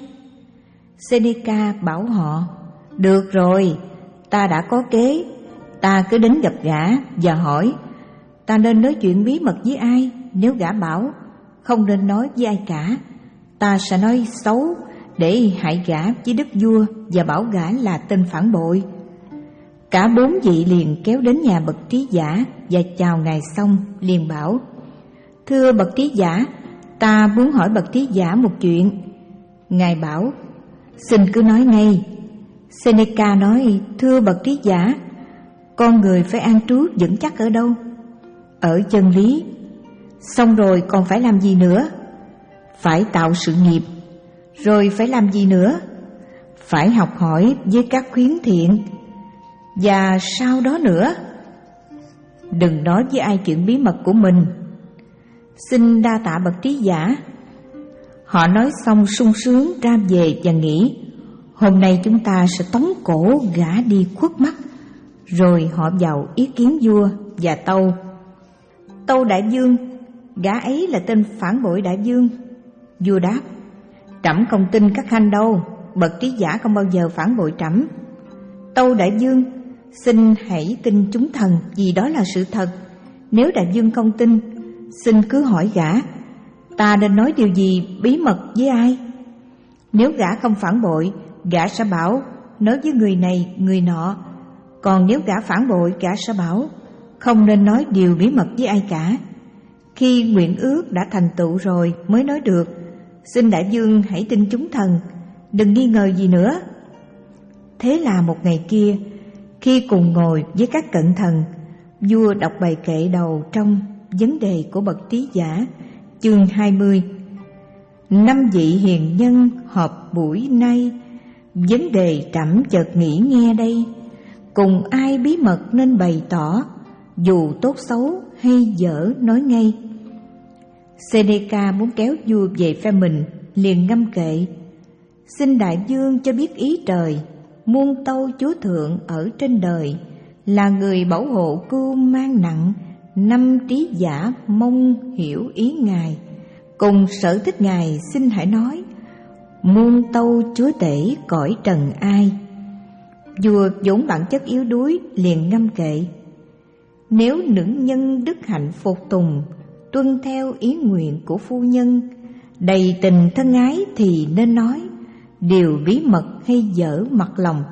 Seneca bảo họ: được rồi, ta đã có kế. Ta cứ đến gặp gã và hỏi ta nên nói chuyện bí mật với ai. Nếu gã bảo không nên nói với ai cả, ta sẽ nói xấu để hại gã với đức vua và bảo gã là tên phản bội. Cả bốn vị liền kéo đến nhà bậc trí giả và chào ngài xong liền bảo: thưa bậc trí giả, ta muốn hỏi bậc trí giả một chuyện. Ngài bảo: xin cứ nói ngay. Seneca nói: thưa bậc trí giả, con người phải an trú vững chắc ở đâu? Ở chân lý. Xong rồi còn phải làm gì nữa? Phải tạo sự nghiệp. Rồi phải làm gì nữa? Phải học hỏi với các khuyến thiện. Và sau đó nữa? Đừng nói với ai chuyện bí mật của mình. Xin đa tạ bậc trí giả. Họ nói xong sung sướng ra về và nghĩ: hôm nay chúng ta sẽ tống cổ gã đi khuất mắt. Rồi họ vào ý kiến vua và Tâu. Tâu Đại Dương, gã ấy là tên phản bội Đại Dương. Vua đáp: trẫm không tin các khanh đâu, bậc trí giả không bao giờ phản bội trẫm. Tâu Đại Dương, xin hãy tin chúng thần, vì đó là sự thật. Nếu Đại Dương không tin, xin cứ hỏi gã, ta nên nói điều gì bí mật với ai? Nếu gã không phản bội, gã sẽ bảo nói với người này người nọ. Còn nếu gã phản bội, gã sẽ bảo không nên nói điều bí mật với ai cả. Khi nguyện ước đã thành tựu rồi mới nói được. Xin Đại Dương hãy tin chúng thần, đừng nghi ngờ gì nữa. Thế là một ngày kia, khi cùng ngồi với các cận thần, vua đọc bài kệ đầu trong vấn đề của bậc trí giả, chương hai mươi. Năm vị hiền nhân họp buổi nay, vấn đề trẫm chợt nghĩ nghe đây. Cùng ai bí mật nên bày tỏ, dù tốt xấu hay dở nói ngay. Seneca muốn kéo vua về phe mình, liền ngâm kệ: Xin đại vương cho biết ý trời, muôn tâu chúa thượng ở trên đời, là người bảo hộ cưu mang nặng, năm trí giả mong hiểu ý ngài. Cùng sở thích ngài xin hãy nói, muôn tâu chúa tể cõi trần ai. Vua vốn bản chất yếu đuối, liền ngâm kệ: Nếu nữ nhân đức hạnh phục tùng, tuân theo ý nguyện của phu nhân, đầy tình thân ái thì nên nói, điều bí mật hay dở mặt lòng.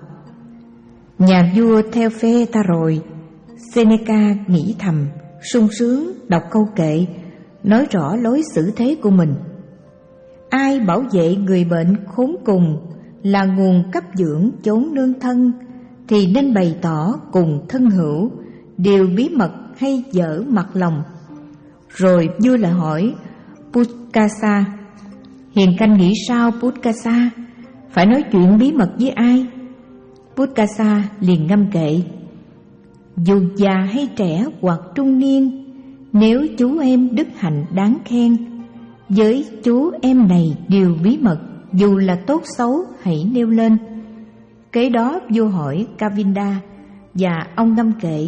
Nhà vua theo phe ta rồi. Seneca nghĩ thầm, sung sướng đọc câu kệ, nói rõ lối xử thế của mình. Ai bảo vệ người bệnh khốn cùng, là nguồn cấp dưỡng chốn nương thân, thì nên bày tỏ cùng thân hữu, điều bí mật hay dở mặt lòng. Rồi vua lại hỏi Putkasa: Hiền khanh nghĩ sao Putkasa? Phải nói chuyện bí mật với ai? Putkasa liền ngâm kệ: Dù già hay trẻ hoặc trung niên, nếu chú em đức hạnh đáng khen, với chú em này điều bí mật, dù là tốt xấu hãy nêu lên. Kế đó vua hỏi Kavinda, và ông ngâm kệ: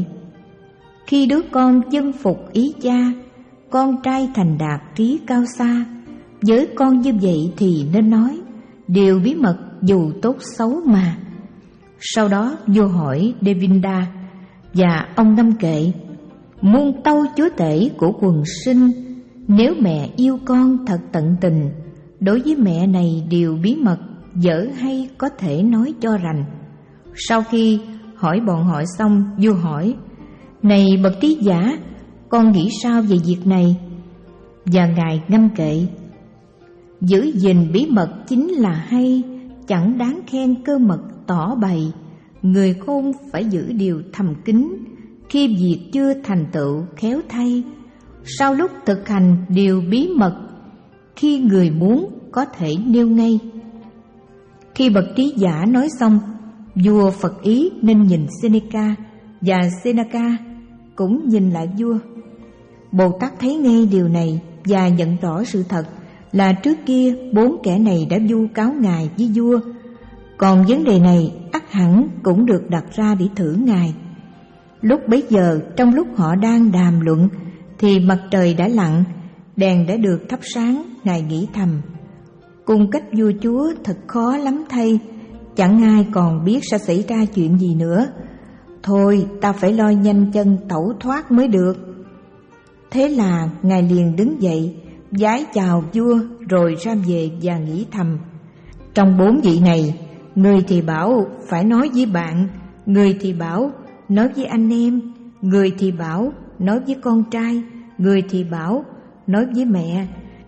Khi đứa con dân phục ý cha, con trai thành đạt trí cao xa, với con như vậy thì nên nói, điều bí mật dù tốt xấu mà. Sau đó vua hỏi Devinda, và ông ngâm kệ: Muôn tâu chúa tể của quần sinh, nếu mẹ yêu con thật tận tình, đối với mẹ này điều bí mật, dở hay có thể nói cho rành. Sau khi hỏi bọn họ xong, vua hỏi: Này bậc trí giả, con nghĩ sao về việc này? Và ngài ngâm kệ: Giữ gìn bí mật chính là hay, chẳng đáng khen cơ mật tỏ bày. Người khôn phải giữ điều thầm kín, khi việc chưa thành tựu khéo thay. Sau lúc thực hành điều bí mật, khi người muốn có thể nêu ngay. Khi bậc trí giả nói xong, vua phật ý nên nhìn Seneca, và Seneca cũng nhìn lại vua. Bồ Tát thấy ngay điều này và nhận rõ sự thật là trước kia bốn kẻ này đã vu cáo ngài với vua, còn vấn đề này ắt hẳn cũng được đặt ra để thử ngài. Lúc bấy giờ, trong lúc họ đang đàm luận, thì mặt trời đã lặn, đèn đã được thắp sáng. Ngài nghĩ thầm: cung cách vua chúa thật khó lắm thay, chẳng ai còn biết sẽ xảy ra chuyện gì nữa. Thôi, ta phải lo nhanh chân tẩu thoát mới được. Thế là ngài liền đứng dậy, vái chào vua rồi ra về và nghĩ thầm: trong bốn vị này, người thì bảo phải nói với bạn, người thì bảo nói với anh em, người thì bảo nói với con trai, người thì bảo nói với mẹ.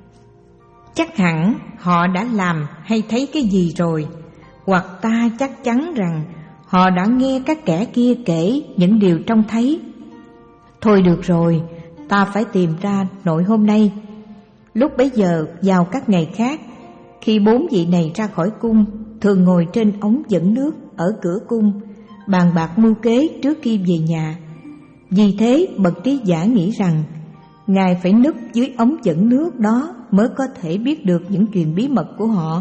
Chắc hẳn họ đã làm hay thấy cái gì rồi, hoặc ta chắc chắn rằng họ đã nghe các kẻ kia kể những điều trông thấy. Thôi được rồi, ta phải tìm ra nội hôm nay. Lúc bấy giờ vào các ngày khác, khi bốn vị này ra khỏi cung, thường ngồi trên ống dẫn nước ở cửa cung, bàn bạc mưu kế trước khi về nhà. Vì thế bậc trí giả nghĩ rằng ngài phải núp dưới ống dẫn nước đó mới có thể biết được những chuyện bí mật của họ.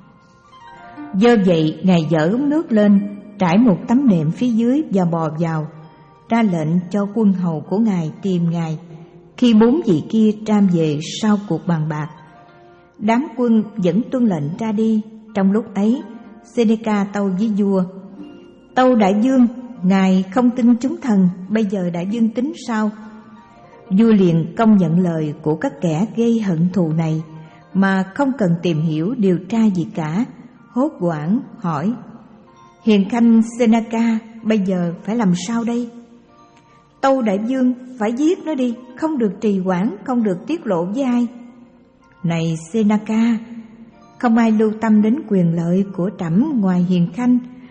Do vậy ngài dỡ ống nước lên, trải một tấm nệm phía dưới và bò vào, ra lệnh cho quân hầu của ngài tìm ngài. Khi bốn vị kia tram về sau cuộc bàn bạc, đám quân vẫn tuân lệnh ra đi. Trong lúc ấy, Seneca tâu với vua: Tâu đại vương, ngài không tin chúng thần, bây giờ đại vương tính sao? Vua liền công nhận lời của các kẻ gây hận thù này, mà không cần tìm hiểu điều tra gì cả. Hốt hoảng hỏi: Hiền khanh Seneca, bây giờ phải làm sao đây? Tâu đại vương, phải giết nó đi, không được trì hoãn, không được tiết lộ với ai. Này Seneca, không ai lưu tâm đến quyền lợi của trẫm ngoài hiền khanh,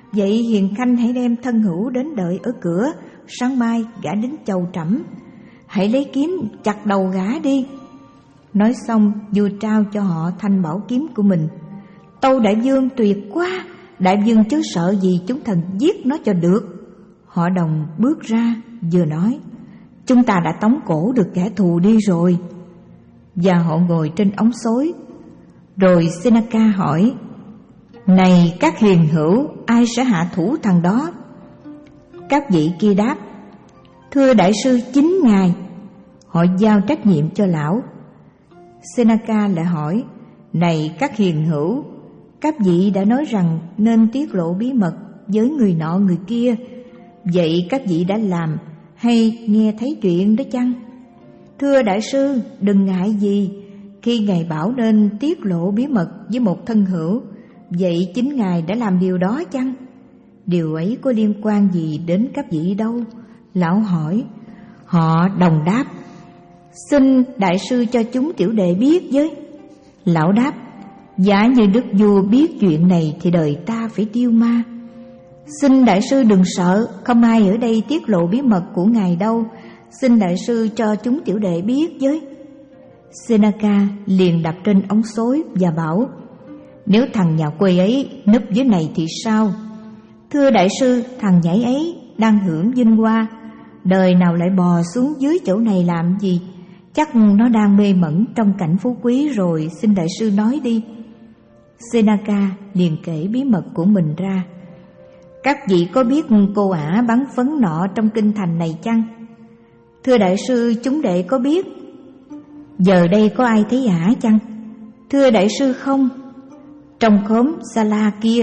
vậy Hiền Khanh hãy đem thân hữu đến đợi ở cửa, sáng mai gã đến chầu trẫm, hãy lấy kiếm chặt đầu gã đi. Nói xong vua trao cho họ thanh bảo kiếm của mình. Tâu đại vương tuyệt quá, đại vương chớ sợ gì, chúng thần giết nó cho được. Họ Đồng bước ra vừa nói, chúng ta đã tống cổ được kẻ thù đi rồi. Và họ ngồi trên ống xối. Rồi Seneca hỏi, này các hiền hữu, ai sẽ hạ thủ thằng đó? Các vị kia đáp, thưa đại sư, chính ngài. Họ giao trách nhiệm cho lão. Seneca lại hỏi, này các hiền hữu, các vị đã nói rằng nên tiết lộ bí mật với người nọ người kia, vậy các vị đã làm hay nghe thấy chuyện đó chăng? Thưa đại sư, đừng ngại gì, khi ngài bảo nên tiết lộ bí mật với một thân hữu, vậy chính ngài đã làm điều đó chăng? Điều ấy có liên quan gì đến các vị đâu? Lão hỏi. Họ đồng đáp, xin đại sư cho chúng tiểu đệ biết với. Lão đáp, giả như đức vua biết chuyện này thì đời ta phải tiêu ma. Xin đại sư đừng sợ, không ai ở đây tiết lộ bí mật của ngài đâu, xin đại sư cho chúng tiểu đệ biết với. Seneca liền đặt trên ống xối và bảo, nếu thằng nhà quê ấy núp dưới này thì sao? Thưa đại sư, thằng nhảy ấy đang hưởng vinh hoa, đời nào lại bò xuống dưới chỗ này làm gì? Chắc nó đang mê mẩn trong cảnh phú quý rồi, xin đại sư nói đi. Seneca liền kể bí mật của mình ra. Các vị có biết cô ả bắn phấn nọ trong kinh thành này chăng? Thưa đại sư, chúng đệ có biết. Giờ đây có ai thấy ả chăng? Thưa đại sư, không. Trong khóm Sala kia,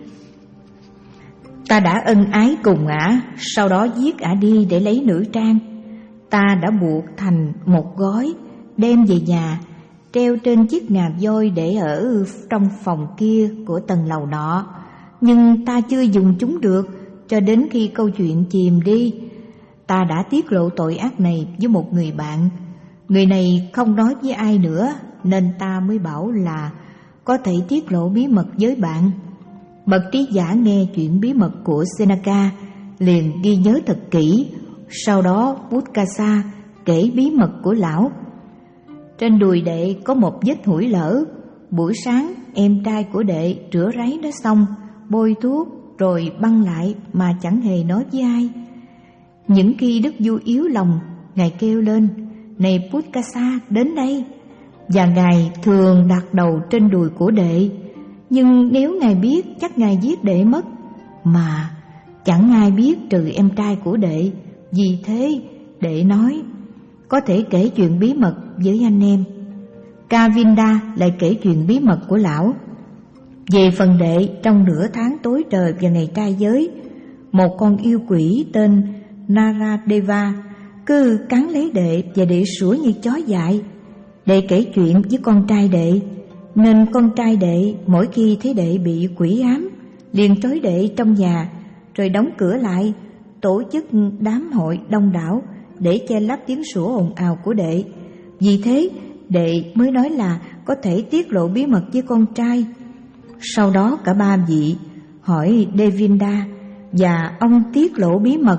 ta đã ân ái cùng ả, sau đó giết ả đi để lấy nữ trang. Ta đã buộc thành một gói, đem về nhà, treo trên chiếc ngà voi để ở trong phòng kia của tầng lầu nọ. Nhưng ta chưa dùng chúng được, cho đến khi câu chuyện chìm đi. Ta đã tiết lộ tội ác này với một người bạn. Người này không nói với ai nữa, nên ta mới bảo là có thể tiết lộ bí mật với bạn. Bậc trí giả nghe chuyện bí mật của Seneca liền ghi nhớ thật kỹ. Sau đó Buttkasa kể bí mật của lão. Trên đùi đệ có một vết hủi lở. Buổi sáng em trai của đệ rửa ráy nó xong, bôi thuốc rồi băng lại mà chẳng hề nói với ai. Những khi đức vua yếu lòng, ngài kêu lên, này Buttkasa đến đây. Và ngài thường đặt đầu trên đùi của đệ. Nhưng nếu ngài biết chắc ngài giết đệ mất. Mà chẳng ai biết trừ em trai của đệ. Vì thế đệ nói có thể kể chuyện bí mật với anh em. Kavinda lại kể chuyện bí mật của lão. Về phần đệ, trong nửa tháng tối trời và ngày trai giới, một con yêu quỷ tên Naradeva cứ cắn lấy đệ và đệ sủa như chó dại. Đệ kể chuyện với con trai đệ, nên con trai đệ mỗi khi thấy đệ bị quỷ ám liền trói đệ trong nhà, rồi đóng cửa lại, tổ chức đám hội đông đảo để che lấp tiếng sủa ồn ào của đệ. Vì thế đệ mới nói là có thể tiết lộ bí mật với con trai. Sau đó cả ba vị hỏi Devinda và ông tiết lộ bí mật.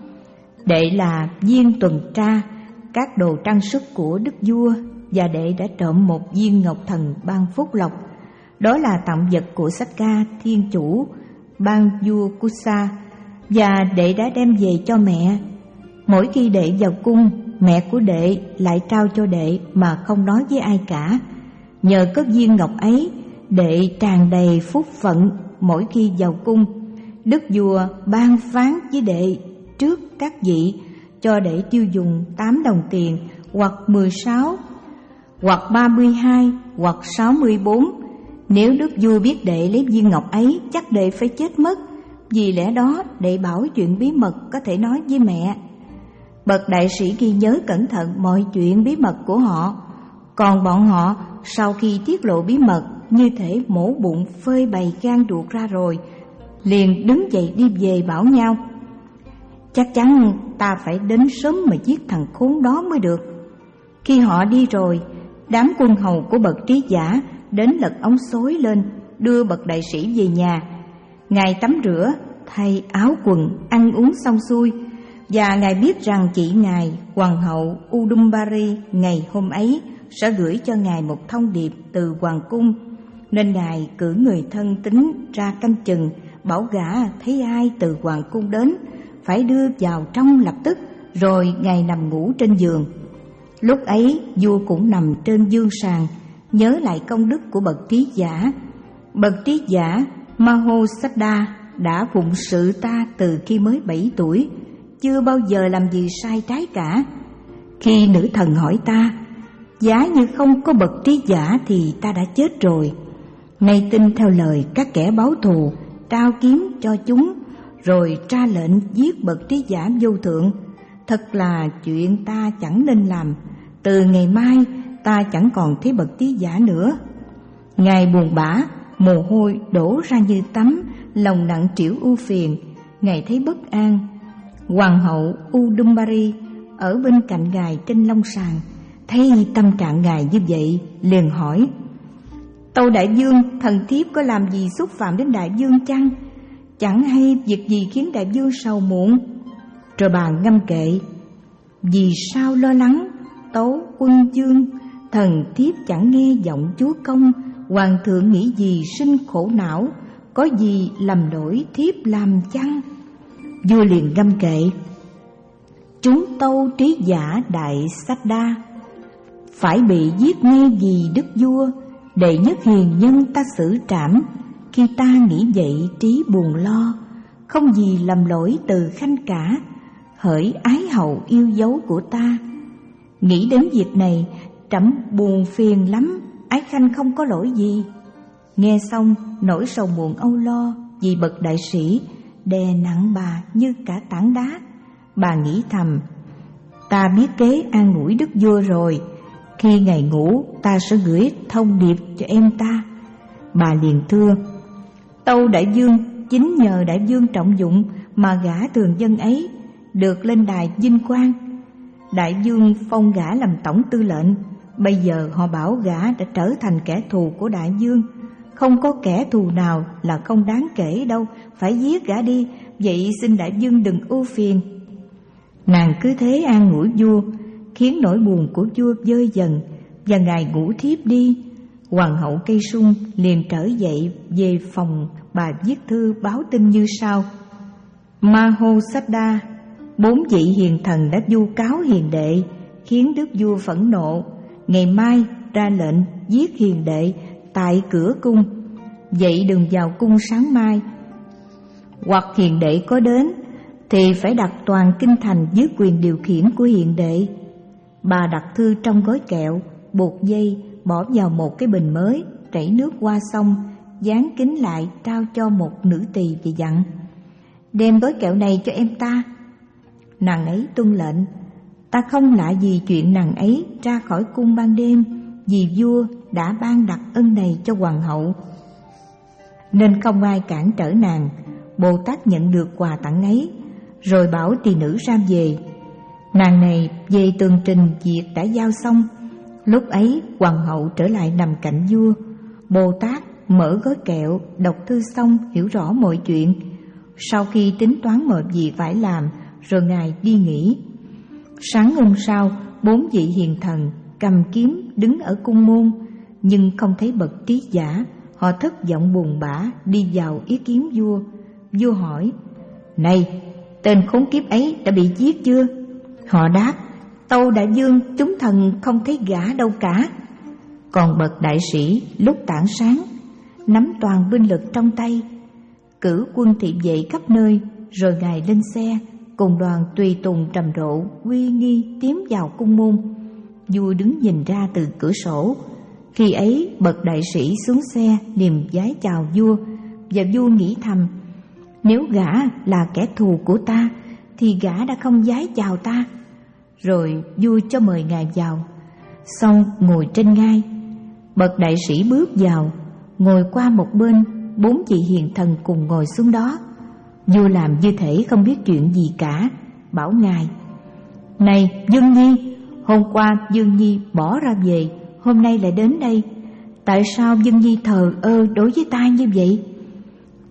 Đệ là viên tuần tra các đồ trang sức của đức vua, và đệ đã trộm một viên ngọc thần ban phúc lộc. Đó là tạm vật của Sakka thiên chủ ban vua Kusa, và đệ đã đem về cho mẹ. Mỗi khi đệ vào cung, mẹ của đệ lại trao cho đệ mà không nói với ai cả. Nhờ có viên ngọc ấy, đệ tràn đầy phúc phận. Mỗi khi vào cung, đức vua ban phán với đệ trước các vị cho đệ tiêu dùng tám đồng tiền, hoặc mười sáu, hoặc ba mươi hai, hoặc sáu mươi bốn. Nếu đức vua biết đệ lấy viên ngọc ấy, chắc đệ phải chết mất. Vì lẽ đó đệ bảo chuyện bí mật có thể nói với mẹ. Bậc đại sĩ ghi nhớ cẩn thận mọi chuyện bí mật của họ. Còn bọn họ sau khi tiết lộ bí mật, như thể mổ bụng phơi bày gan ruột ra rồi, liền đứng dậy đi về bảo nhau, chắc chắn ta phải đến sớm mà giết thằng khốn đó mới được. Khi họ đi rồi, đám quân hầu của bậc trí giả đến lật ống xối lên đưa bậc đại sĩ về nhà. Ngài tắm rửa, thay áo quần, ăn uống xong xuôi, và Ngài biết rằng chị Ngài, Hoàng hậu Udumbarī, ngày hôm ấy sẽ gửi cho Ngài một thông điệp từ hoàng cung, nên Ngài cử người thân tín ra canh chừng, bảo gã thấy ai từ hoàng cung đến phải đưa vào trong lập tức, rồi Ngài nằm ngủ trên giường. Lúc ấy vua cũng nằm trên dương sàng, nhớ lại công đức của bậc trí giả. Bậc trí giả Mahosaddha đã phụng sự ta từ khi mới bảy tuổi, chưa bao giờ làm gì sai trái cả. Khi nữ thần hỏi ta, giá như không có bậc trí giả thì ta đã chết rồi. Nay tin theo lời các kẻ báo thù, trao kiếm cho chúng, rồi ra lệnh giết bậc trí giả vô thượng. Thật là chuyện ta chẳng nên làm. Từ ngày mai ta chẳng còn thấy bậc trí giả nữa. Ngài buồn bã, mồ hôi đổ ra như tắm, lòng nặng trĩu ưu phiền. Ngài thấy bất an. Hoàng hậu Udumbarī ở bên cạnh Ngài trên long sàng, thấy tâm trạng Ngài như vậy, liền hỏi: Tâu đại vương, thần thiếp có làm gì xúc phạm đến đại vương chăng? Chẳng hay việc gì khiến đại vương sầu muộn? Rồi bà ngâm kệ: Vì sao lo lắng, tấu quân vương, thần thiếp chẳng nghe giọng chúa công. Hoàng thượng nghĩ gì sinh khổ não, có gì lầm lỗi thiếp làm chăng? Vua liền ngâm kệ: Chúng tâu trí giả đại Saddha, phải bị giết nghe vì đức vua. Đệ nhất hiền nhân ta xử trảm, khi ta nghĩ vậy trí buồn lo. Không gì lầm lỗi từ khanh cả, hỡi ái hậu yêu dấu của ta. Nghĩ đến việc này trẫm buồn phiền lắm, ái khanh không có lỗi gì. Nghe xong nỗi sầu muộn âu lo vì bậc đại sĩ đè nặng bà như cả tảng đá. Bà nghĩ thầm: ta biết kế an ủi đức vua rồi. Khi ngày ngủ ta sẽ gửi thông điệp cho em ta. Bà liền thưa: Tâu đại vương, chính nhờ đại vương trọng dụng mà gã thường dân ấy được lên đài vinh quang. Đại vương phong gã làm tổng tư lệnh. Bây giờ họ bảo gã đã trở thành kẻ thù của đại vương. Không có kẻ thù nào là không đáng kể đâu, phải giết gã đi. Vậy xin đại vương đừng ưu phiền. Nàng cứ thế an ủi vua, khiến nỗi buồn của vua vơi dần, và Ngài ngủ thiếp đi. Hoàng hậu Cây Sung liền trở dậy về phòng. Bà viết thư báo tin như sau: Mahosaddha, bốn vị hiền thần đã vu cáo hiền đệ, khiến đức vua phẫn nộ. Ngày mai ra lệnh giết hiền đệ tại cửa cung. Vậy đừng vào cung sáng mai. Hoặc hiền đệ có đến thì phải đặt toàn kinh thành dưới quyền điều khiển của hiền đệ. Bà đặt thư trong gói kẹo, buộc dây, bỏ vào một cái bình mới, trảy nước qua sông, dán kín lại trao cho một nữ tỳ và dặn: Đem gói kẹo này cho em ta. Nàng ấy tuân lệnh. Ta không lạ gì chuyện nàng ấy ra khỏi cung ban đêm, vì vua đã ban đặt ân này cho hoàng hậu, nên không ai cản trở nàng. Bồ Tát nhận được quà tặng ấy, rồi bảo tỳ nữ ra về. Nàng này về tường trình việc đã giao xong. Lúc ấy hoàng hậu trở lại nằm cạnh vua. Bồ Tát mở gói kẹo, đọc thư xong hiểu rõ mọi chuyện. Sau khi tính toán mọi việc phải làm, rồi Ngài đi nghỉ. Sáng hôm sau, bốn vị hiền thần cầm kiếm đứng ở cung môn, nhưng không thấy bậc trí giả. Họ thất vọng buồn bã đi vào ý kiến vua. Vua hỏi: Này, tên khốn kiếp ấy đã bị giết chưa? Họ đáp: Tâu đại vương, chúng thần không thấy gã đâu cả. Còn bậc đại sĩ lúc tảng sáng nắm toàn binh lực trong tay, cử quân thị vệ khắp nơi, rồi Ngài lên xe cùng đoàn tùy tùng trầm rộ uy nghi tiến vào cung môn. Vua đứng nhìn ra từ cửa sổ. Khi ấy bậc đại sĩ xuống xe niềm vái chào vua, và vua nghĩ thầm: Nếu gã là kẻ thù của ta thì gã đã không vái chào ta. Rồi vua cho mời Ngài vào, xong ngồi trên ngai. Bậc đại sĩ bước vào, ngồi qua một bên, bốn vị hiền thần cùng ngồi xuống đó. Vua làm như thể không biết chuyện gì cả, bảo Ngài: Này Dương Nhi, hôm qua Dương Nhi bỏ ra về, hôm nay lại đến đây. Tại sao Dương Nhi thờ ơ đối với ta như vậy?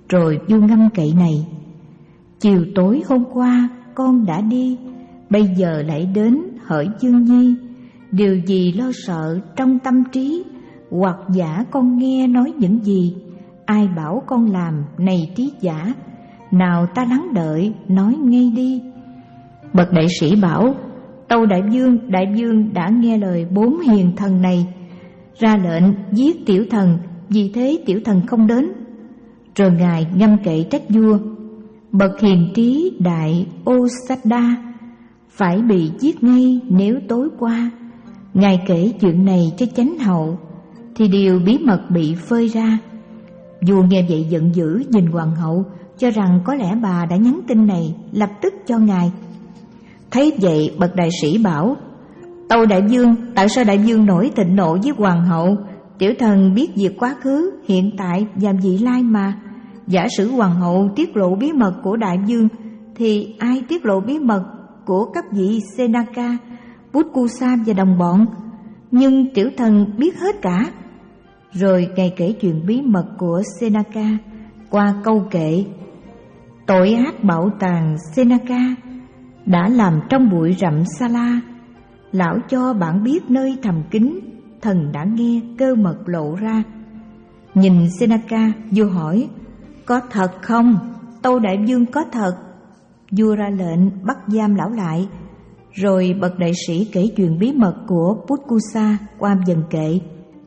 Rồi vua ngâm kệ này: chiều tối hôm qua con đã đi, bây giờ lại đến hỡi Dương Nhi. Điều gì lo sợ trong tâm trí, hoặc giả con nghe nói những gì? Ai bảo con làm này trí giả? Nào ta lắng đợi, nói ngay đi. Bậc đại sĩ bảo: tâu đại vương, đại vương đã nghe lời bốn hiền thần này, ra lệnh giết tiểu thần, vì thế tiểu thần không đến. Rồi ngài ngâm kệ trách vua: bậc hiền trí đại Osada phải bị giết ngay nếu tối qua ngài kể chuyện này cho chánh hậu, thì điều bí mật bị phơi ra. Vua nghe vậy giận dữ nhìn hoàng hậu, cho rằng có lẽ bà đã nhắn tin này lập tức cho ngài. Thấy vậy bậc đại sĩ bảo: tâu đại vương, tại sao đại vương nổi thịnh nộ với hoàng hậu? Tiểu thần biết việc quá khứ, hiện tại và vị lai mà. Giả sử hoàng hậu tiết lộ bí mật của đại vương, thì ai tiết lộ bí mật của các vị Senaka, Putkusa và đồng bọn? Nhưng tiểu thần biết hết cả. Rồi ngài kể chuyện bí mật của Senaka qua câu kệ: tội ác bảo tàng Senaka đã làm trong bụi rậm Sa La. Lão cho bạn biết nơi thầm kín, thần đã nghe cơ mật lộ ra. Nhìn Senaka, vua hỏi: có thật không? Tâu đại vương có thật. Vua ra lệnh bắt giam lão lại. Rồi bậc đại sĩ kể chuyện bí mật của Putkusa qua dần kệ: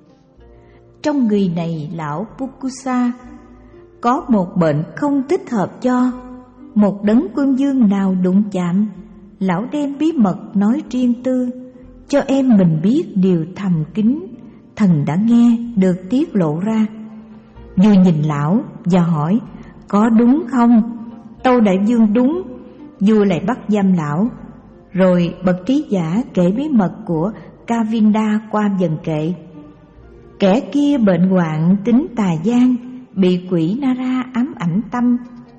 trong người này lão Putkusa có một bệnh không thích hợp cho một đấng quân vương nào đụng chạm. Lão đem bí mật nói riêng tư, cho em mình biết điều thầm kín, thần đã nghe được tiết lộ ra. Vua nhìn lão và hỏi: có đúng không? Tâu đại vương đúng. Vua lại bắt giam lão. Rồi bậc trí giả kể bí mật của Kavinda qua dần kệ: kẻ kia bệnh hoạn tính tà gian, bị quỷ Nara ám ảnh tâm.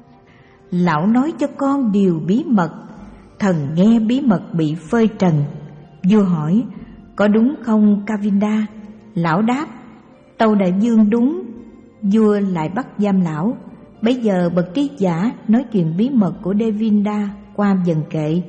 Lão nói cho con điều bí mật, thần nghe bí mật bị phơi trần. Vua hỏi: có đúng không Kavinda? Lão đáp: tâu đại vương đúng. Vua lại bắt giam lão. Bấy giờ bậc trí giả nói chuyện bí mật của Devinda qua dần kệ: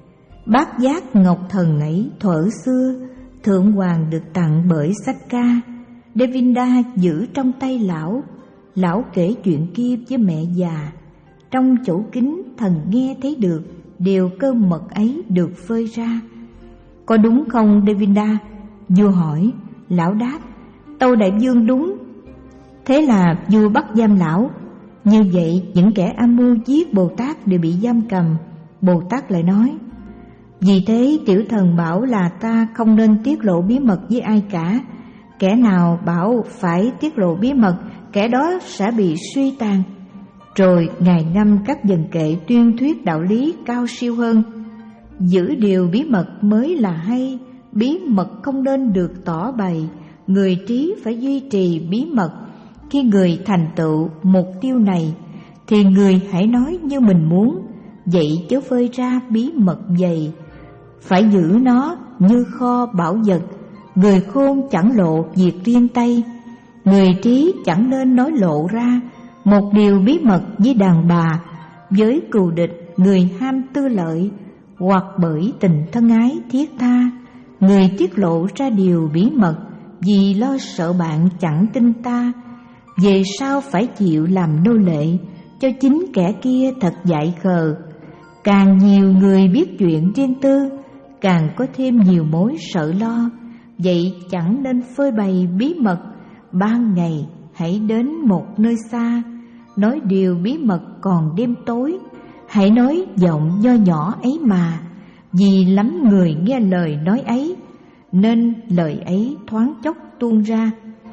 bát giác ngọc thần ấy thuở xưa, thượng hoàng được tặng bởi Sakka. Devinda giữ trong tay lão. Lão kể chuyện kia với mẹ già. Trong chỗ kín thần nghe thấy được điều cơ mật ấy được phơi ra. Có đúng không Devinda? Vua hỏi. Lão đáp: tâu đại vương đúng. Thế là vua bắt giam lão. Như vậy những kẻ âm mưu giết Bồ Tát đều bị giam cầm. Bồ Tát lại nói: vì thế tiểu thần bảo là ta không nên tiết lộ bí mật với ai cả. Kẻ nào bảo phải tiết lộ bí mật, kẻ đó sẽ bị suy tàn. Rồi ngài ngâm các dần kệ tuyên thuyết đạo lý cao siêu hơn: giữ điều bí mật mới là hay, bí mật không nên được tỏ bày. Người trí phải duy trì bí mật. Khi người thành tựu mục tiêu này, thì người hãy nói như mình muốn, vậy chớ phơi ra bí mật dày. Phải giữ nó như kho bảo vật. Người khôn chẳng lộ việc riêng tay, người trí chẳng nên nói lộ ra một điều bí mật với đàn bà, với cừu địch, người ham tư lợi, hoặc bởi tình thân ái thiết tha. Người tiết lộ ra điều bí mật vì lo sợ bạn chẳng tin ta, về sau phải chịu làm nô lệ cho chính kẻ kia thật dại khờ. Càng nhiều người biết chuyện riêng tư, càng có thêm nhiều mối sợ lo. Vậy chẳng nên phơi bày bí mật. Ban ngày hãy đến một nơi xa, nói điều bí mật còn đêm tối. Hãy nói giọng nho nhỏ ấy mà, vì lắm người nghe lời nói ấy, nên lời ấy thoáng chốc tuôn ra.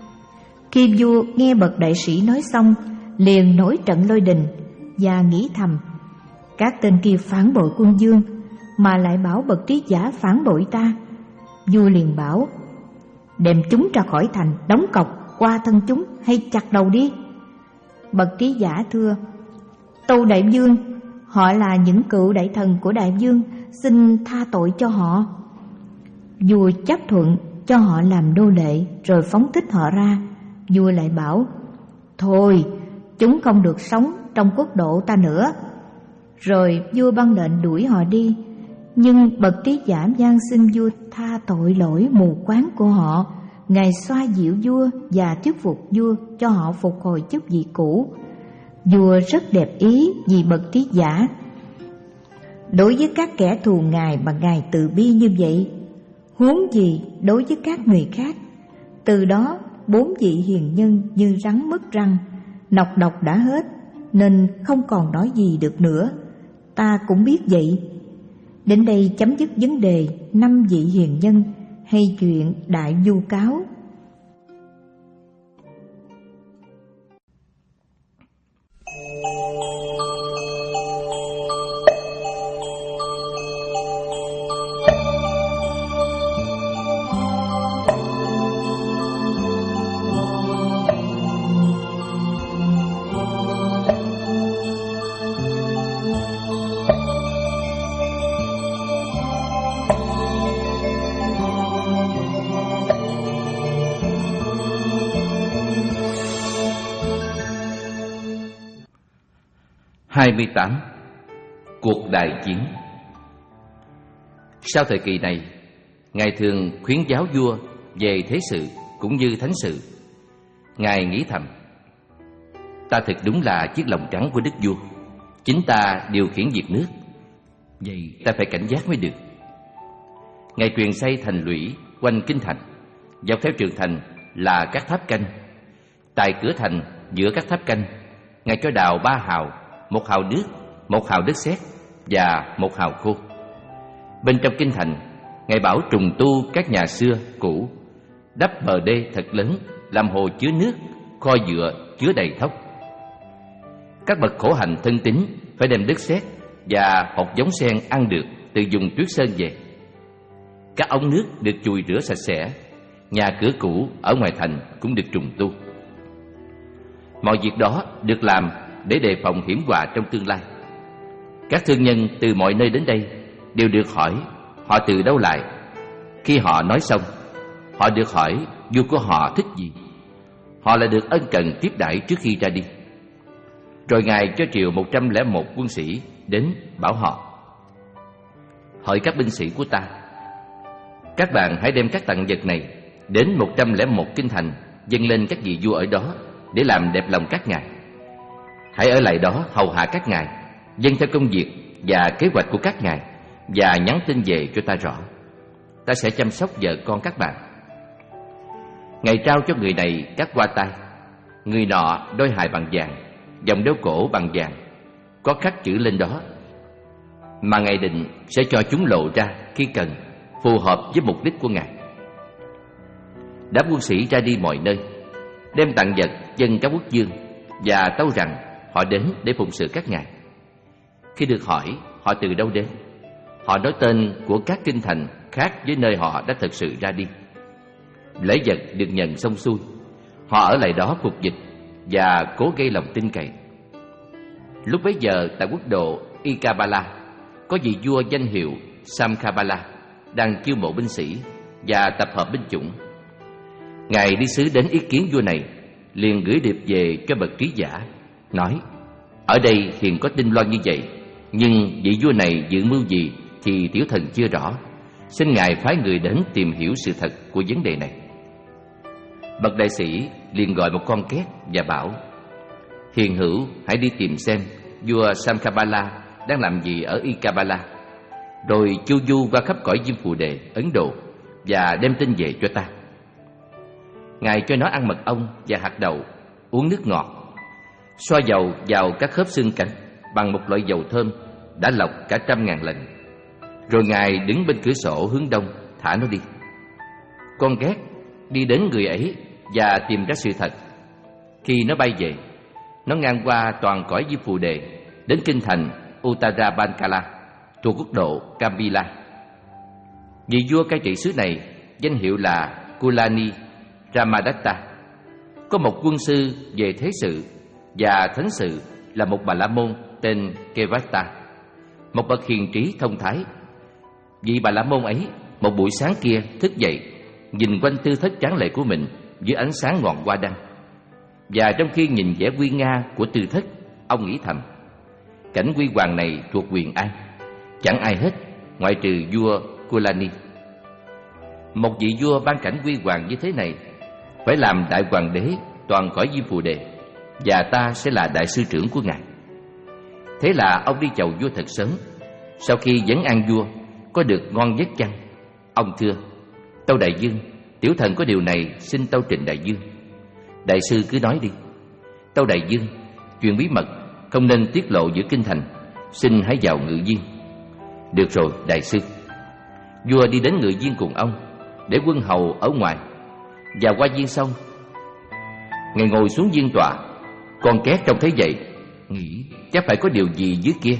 Khi vua nghe bậc đại sĩ nói xong, liền nổi trận lôi đình và nghĩ thầm: các tên kia phản bội quân vương, mà lại bảo bậc trí giả phản bội ta. Vua liền bảo: đem chúng ra khỏi thành, đóng cọc qua thân chúng, hay chặt đầu đi. Bậc trí giả thưa: tâu đại vương, họ là những cựu đại thần của đại vương, xin tha tội cho họ. Vua chấp thuận cho họ làm nô lệ, rồi phóng thích họ ra. Vua lại bảo: thôi, chúng không được sống trong quốc độ ta nữa. Rồi vua ban lệnh đuổi họ đi. Nhưng bậc trí giả van xin vua tha tội lỗi mù quáng của họ. Ngài xoa dịu vua và thuyết phục vua cho họ phục hồi chức vị cũ. Vua rất đẹp ý vì bậc trí giả. Đối với các kẻ thù Ngài mà Ngài từ bi như vậy, huống gì đối với các người khác. Từ đó bốn vị hiền nhân như rắn mất răng, nọc độc đã hết nên không còn nói gì được nữa. Ta cũng biết vậy. Đến đây chấm dứt vấn đề năm vị hiền nhân hay chuyện đại vu cáo. hai mươi tám. Cuộc đại chiến. Sau thời kỳ này, Ngài thường khuyến giáo vua về thế sự cũng như thánh sự. Ngài nghĩ thầm: ta thực đúng là chiếc lồng trắng của đức vua, chính ta điều khiển việc nước, vậy ta phải cảnh giác mới được. Ngài truyền xây thành lũy quanh kinh thành, dọc theo tường thành là các tháp canh. Tại cửa thành giữa các tháp canh, Ngài cho đào ba hào, một hào nước, một hào đất sét và một hào khô. Bên trong kinh thành, Ngài bảo trùng tu các nhà xưa cũ, đắp bờ đê thật lớn, làm hồ chứa nước, kho dựa chứa đầy thóc. Các bậc khổ hạnh thân tín phải đem đất sét và hột giống sen ăn được từ vùng tuyết sơn về. Các ống nước được chùi rửa sạch sẽ, nhà cửa cũ ở ngoài thành cũng được trùng tu. Mọi việc đó được làm để đề phòng hiểm họa trong tương lai. Các thương nhân từ mọi nơi đến đây đều được hỏi họ từ đâu lại. Khi họ nói xong, họ được hỏi vua của họ thích gì. Họ lại được ân cần tiếp đãi trước khi ra đi. Rồi Ngài cho triệu một trăm lẻ một quân sĩ đến bảo họ: hỡi các binh sĩ của ta, các bạn hãy đem các tặng vật này đến một trăm lẻ một kinh thành, dâng lên các vị vua ở đó để làm đẹp lòng các ngài. Hãy ở lại đó hầu hạ các ngài, dâng theo công việc và kế hoạch của các ngài, và nhắn tin về cho ta rõ. Ta sẽ chăm sóc vợ con các bạn. Ngài trao cho người này các hoa tai, người nọ đôi hài bằng vàng, vòng đeo cổ bằng vàng, có khắc chữ lên đó, mà Ngài định sẽ cho chúng lộ ra khi cần, phù hợp với mục đích của Ngài. Đám quân sĩ ra đi mọi nơi, đem tặng vật dâng các quốc vương và tâu rằng họ đến để phụng sự các ngài. Khi được hỏi họ từ đâu đến, họ nói tên của các kinh thành khác với nơi họ đã thực sự ra đi. Lễ vật được nhận xong xuôi, họ ở lại đó phục dịch và cố gây lòng tin cậy. Lúc bấy giờ tại quốc độ Ikabala, có vị vua danh hiệu Samkabala đang chiêu mộ binh sĩ và tập hợp binh chủng. Ngài đi sứ đến ý kiến vua này, liền gửi điệp về cho bậc trí giả, nói: ở đây hiện có tin loan như vậy, nhưng vị vua này dự mưu gì thì tiểu thần chưa rõ. Xin Ngài phái người đến tìm hiểu sự thật của vấn đề này. Bậc đại sĩ liền gọi một con két và bảo: hiền hữu, hãy đi tìm xem vua Samkabala đang làm gì ở Ikabala, rồi chu du qua khắp cõi Diêm Phù Đề, Ấn Độ, và đem tin về cho ta. Ngài cho nó ăn mật ong và hạt đậu, uống nước ngọt, xoa dầu vào các khớp xương cánh bằng một loại dầu thơm đã lọc cả trăm ngàn lần. Rồi Ngài đứng bên cửa sổ hướng đông, thả nó đi. Con ghét đi đến người ấy và tìm ra sự thật. Khi nó bay về, nó ngang qua toàn cõi Diêm Phù Đề, đến kinh thành Uttara Bankala thuộc quốc độ Kambila. Vị vua cai trị xứ này danh hiệu là Kulani Ramadatta, có một quân sư về thế sự và thánh sự là một bà la môn tên Kevata, một bậc hiền trí thông thái. Vị bà la môn ấy một buổi sáng kia thức dậy, nhìn quanh tư thất tráng lệ của mình dưới ánh sáng ngọn hoa đăng. Và trong khi nhìn vẻ uy nga của Tư Thất, ông nghĩ thầm: cảnh huy hoàng này thuộc quyền ai? Chẳng ai hết, ngoại trừ vua Kulani. Một vị vua ban cảnh huy hoàng như thế này phải làm đại hoàng đế toàn cõi Diêm Phù Đề, và ta sẽ là đại sư trưởng của ngài. Thế là ông đi chầu vua thật sớm. Sau khi vấn an vua có được ngon giấc chăng, ông thưa: tâu đại vương, tiểu thần có điều này xin tâu trình đại vương. Đại sư cứ nói đi. Tâu đại vương, chuyện bí mật không nên tiết lộ giữa kinh thành, xin hãy vào ngự viên. Được rồi đại sư. Vua đi đến ngự viên cùng ông, để quân hầu ở ngoài. Và qua viên xong, ngài ngồi xuống viên tọa. Con két trông thấy vậy, nghĩ chắc phải có điều gì dưới kia.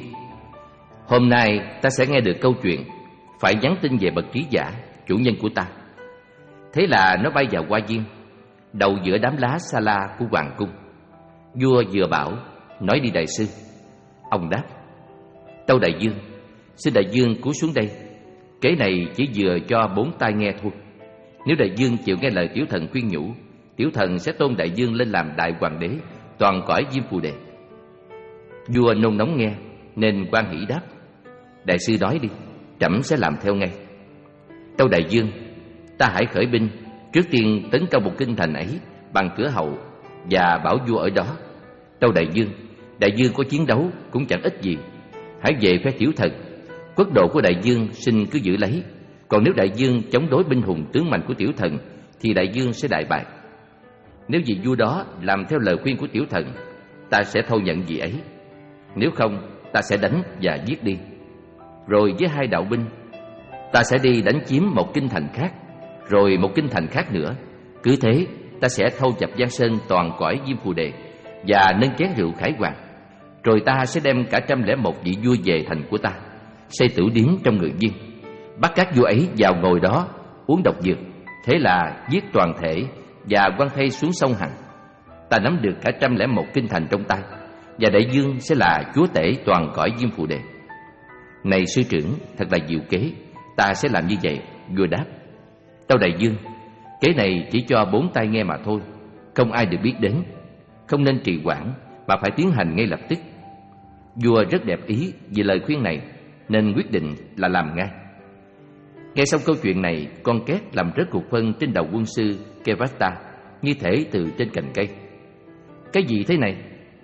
Hôm nay ta sẽ nghe được câu chuyện, phải nhắn tin về bậc trí giả, chủ nhân của ta. Thế là nó bay vào hoa viên, đầu giữa đám lá sa la của hoàng cung. Vua vừa bảo: nói đi đại sư. Ông đáp: tâu đại vương, xin đại vương cúi xuống đây. Kế này chỉ vừa cho bốn tai nghe thôi. Nếu đại vương chịu nghe lời tiểu thần khuyên nhủ, tiểu thần sẽ tôn đại vương lên làm đại hoàng đế toàn cõi Diêm Phù Đề. Vua nôn nóng nghe, nên quan hỷ đáp: đại sư nói đi, trẫm sẽ làm theo ngay. Tâu đại vương, ta hãy khởi binh, trước tiên tấn công một kinh thành ấy bằng cửa hậu, và bảo vua ở đó: tâu đại vương, đại vương có chiến đấu cũng chẳng ích gì. Hãy về phe tiểu thần, quốc độ của đại vương xin cứ giữ lấy. Còn nếu đại vương chống đối binh hùng tướng mạnh của tiểu thần, thì đại vương sẽ đại bại. Nếu vị vua đó làm theo lời khuyên của tiểu thần, ta sẽ thâu nhận vị ấy. Nếu không, ta sẽ đánh và giết đi. Rồi với hai đạo binh, ta sẽ đi đánh chiếm một kinh thành khác, rồi một kinh thành khác nữa. Cứ thế, ta sẽ thâu chập Giang Sơn toàn cõi Diêm Phù Đề, và nâng chén rượu khải hoàng. Rồi ta sẽ đem cả trăm lẻ một vị vua về thành của ta, xây tử điếm trong ngự viên, bắt các vua ấy vào ngồi đó uống độc dược. Thế là giết toàn thể và quăng thây xuống sông Hằng. Ta nắm được cả trăm lẻ một kinh thành trong tay, và đại vương sẽ là chúa tể toàn cõi Diêm Phù Đề. Này sư trưởng, thật là diệu kế, ta sẽ làm như vậy. Vua đáp: tâu đại vương, kế này chỉ cho bốn tai nghe mà thôi, không ai được biết đến. Không nên trì hoãn, mà phải tiến hành ngay lập tức. Vua rất đẹp ý vì lời khuyên này, nên quyết định là làm ngay. Nghe xong câu chuyện này, con két làm rớt cục phân trên đầu quân sư Kevasta, như thể từ trên cành cây. Cái gì thế này?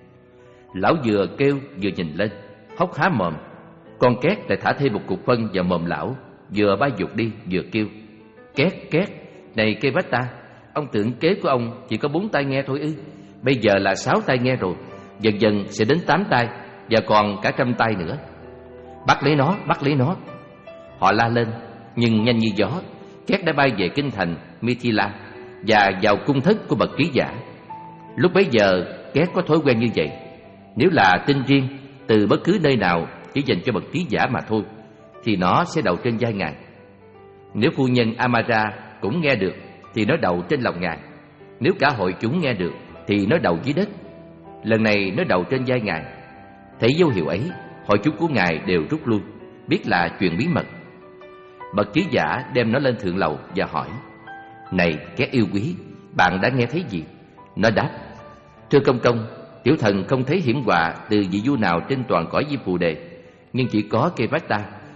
Lão vừa kêu vừa nhìn lên, hốc há mồm. Con két lại thả thêm một cục phân vào mồm lão, vừa bay vụt đi vừa kêu: két két, này Kevasta, ông tưởng kế của ông chỉ có bốn tai nghe thôi ư? Bây giờ là sáu tai nghe rồi, dần dần sẽ đến tám tai, và còn cả trăm tai nữa. Bắt lấy nó, bắt lấy nó. Họ la lên, nhưng nhanh như gió, két đã bay về kinh thành Mithila và vào cung thất của bậc trí giả. Lúc bấy giờ, két có thói quen như vậy. Nếu là tin riêng từ bất cứ nơi nào chỉ dành cho bậc trí giả mà thôi, thì nó sẽ đậu trên vai ngài. Nếu phu nhân Amara cũng nghe được, thì nó đậu trên lòng ngài. Nếu cả hội chúng nghe được, thì nó đậu dưới đất. Lần này nó đậu trên vai ngài. Thấy dấu hiệu ấy, hội chúng của ngài đều rút lui, biết là chuyện bí mật. Bậc trí giả đem nó lên thượng lầu và hỏi: này két yêu quý, bạn đã nghe thấy gì? Nó đáp: thưa công công, tiểu thần không thấy hiểm họa từ vị vua nào trên toàn cõi Diêm Phù Đề, nhưng chỉ có Kevasta,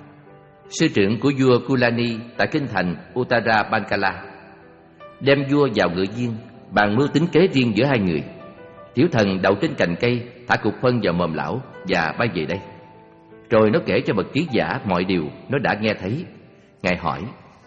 sư trưởng của vua Kulani tại kinh thành Uttara Bankala. Đem vua vào ngự viên, bàn mưu tính kế riêng giữa hai người. Tiểu thần đậu trên cành cây, thả cục phân vào mồm lão và bay về đây. Rồi nó kể cho bậc trí giả mọi điều nó đã nghe thấy. Ngài hỏi: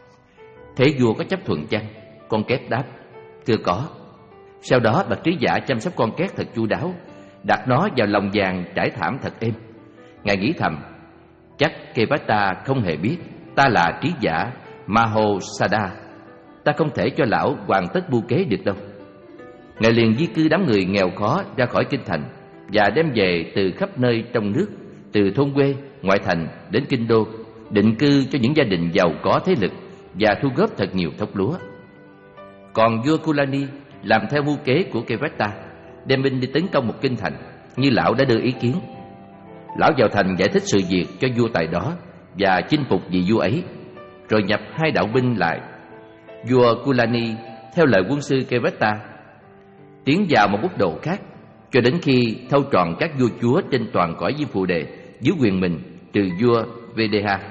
thế vua có chấp thuận chăng? Con két đáp: thưa có. Sau đó bậc trí giả chăm sóc con két thật chu đáo, đặt nó vào lòng vàng trải thảm thật êm. Ngài nghĩ thầm: chắc Kevasta không hề biết ta là trí giả Mahosada, ta không thể cho lão hoàn tất mưu kế được đâu. Ngài liền di cư đám người nghèo khó ra khỏi kinh thành, và đem về từ khắp nơi trong nước, từ thôn quê, ngoại thành đến kinh đô, định cư cho những gia đình giàu có thế lực, và thu góp thật nhiều thóc lúa. Còn vua Kulani làm theo mưu kế của Kevasta, đem binh đi tấn công một kinh thành, như lão đã đưa ý kiến. Lão vào thành giải thích sự việc cho vua tại đó, và chinh phục vị vua ấy, rồi nhập hai đạo binh lại. Vua Kulani theo lời quân sư Kevasta tiến vào một quốc độ khác, cho đến khi thâu trọn các vua chúa trên toàn cõi Diêm Phù Đề dưới quyền mình, trừ vua Videha.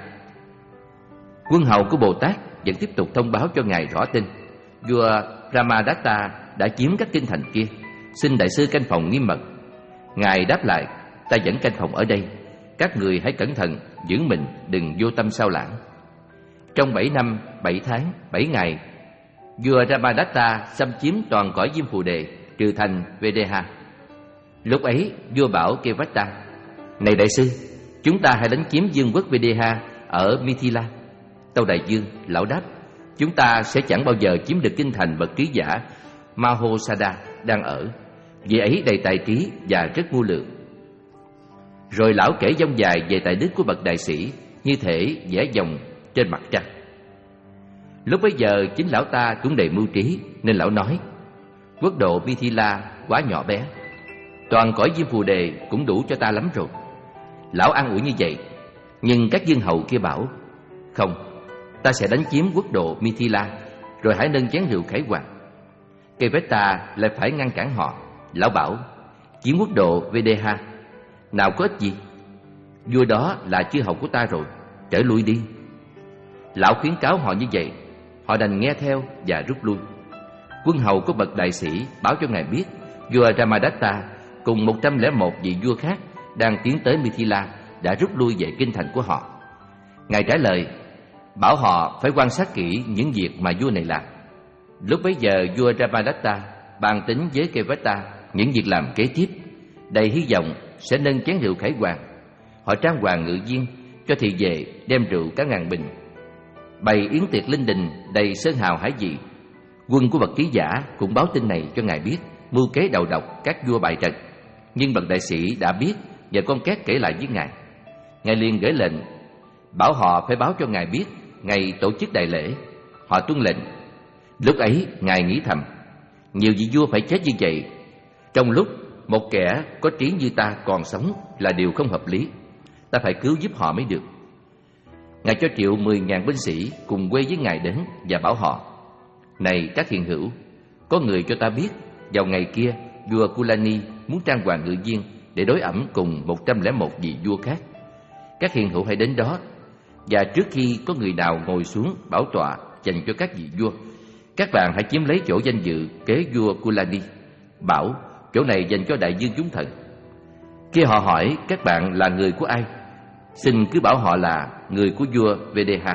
Quân hầu của Bồ Tát vẫn tiếp tục thông báo cho ngài rõ tin vua Brahmadatta đã chiếm các kinh thành kia, xin đại sư canh phòng nghiêm mật. Ngài đáp lại: ta vẫn canh phòng ở đây, các người hãy cẩn thận giữ mình, đừng vô tâm sao lãng. Trong bảy năm, bảy tháng, bảy ngày, vua Brahmadatta xâm chiếm toàn cõi Diêm Phù Đề, trừ thành Videha. Lúc ấy vua bảo Kevata: này đại sư, chúng ta hãy đánh chiếm vương quốc Videha ở Mithila. Tâu đại vương, lão đáp: chúng ta sẽ chẳng bao giờ chiếm được kinh thành bậc trí giả Mahosada đang ở, vì ấy đầy tài trí và rất ngu lượng. Rồi lão kể dông dài về tài đức của bậc đại sĩ, như thể vẽ dòng trên mặt trăng. Lúc bấy giờ chính lão ta cũng đầy mưu trí, nên lão nói: quốc độ Mithila quá nhỏ bé, toàn cõi Diêm Phù Đề cũng đủ cho ta lắm rồi. Lão an ủi như vậy, nhưng các vương hầu kia bảo: không, ta sẽ đánh chiếm quốc độ Mithila, rồi hãy nâng chén rượu khải hoàn. Kevata lại phải ngăn cản họ. Lão bảo: chiếm quốc độ Videha nào có ích gì, vua đó là chư hầu của ta rồi, trở lui đi. Lão khuyến cáo họ như vậy, họ đành nghe theo và rút lui. Quân hầu của bậc đại sĩ báo cho ngài biết vua Brahmadatta cùng một trăm lẻ một vị vua khác đang tiến tới Mithila đã rút lui về kinh thành của họ. Ngài trả lời, bảo họ phải quan sát kỹ những việc mà vua này làm. Lúc bấy giờ vua Brahmadatta bàn tính với Kevata những việc làm kế tiếp, đầy hy vọng sẽ nâng chén rượu khải hoàn. Họ trang hoàng ngự viên, cho thị vệ đem rượu cả ngàn bình, bày yến tiệc linh đình đầy sơn hào hải vị. Quân của bậc trí giả cũng báo tin này cho ngài biết, mưu kế đầu độc các vua bại trận. Nhưng bậc đại sĩ đã biết và con két kể lại với ngài. Ngài liền gửi lệnh bảo họ phải báo cho ngài biết ngày tổ chức đại lễ. Họ tuân lệnh. Lúc ấy ngài nghĩ thầm, nhiều vị vua phải chết như vậy, trong lúc một kẻ có trí như ta còn sống là điều không hợp lý. Ta phải cứu giúp họ mới được. Ngài cho triệu mười ngàn binh sĩ cùng quê với ngài đến và bảo họ: này các hiền hữu, có người cho ta biết vào ngày kia vua Kulani muốn trang hoàng ngự viên để đối ẩm cùng một trăm lẻ một vị vua khác. Các hiền hữu hãy đến đó, và trước khi có người nào ngồi xuống bảo tọa dành cho các vị vua, các bạn hãy chiếm lấy chỗ danh dự kế vua Kulani, bảo chỗ này dành cho đại vương chúng thần. Khi họ hỏi các bạn là người của ai, xin cứ bảo họ là người của vua Videha.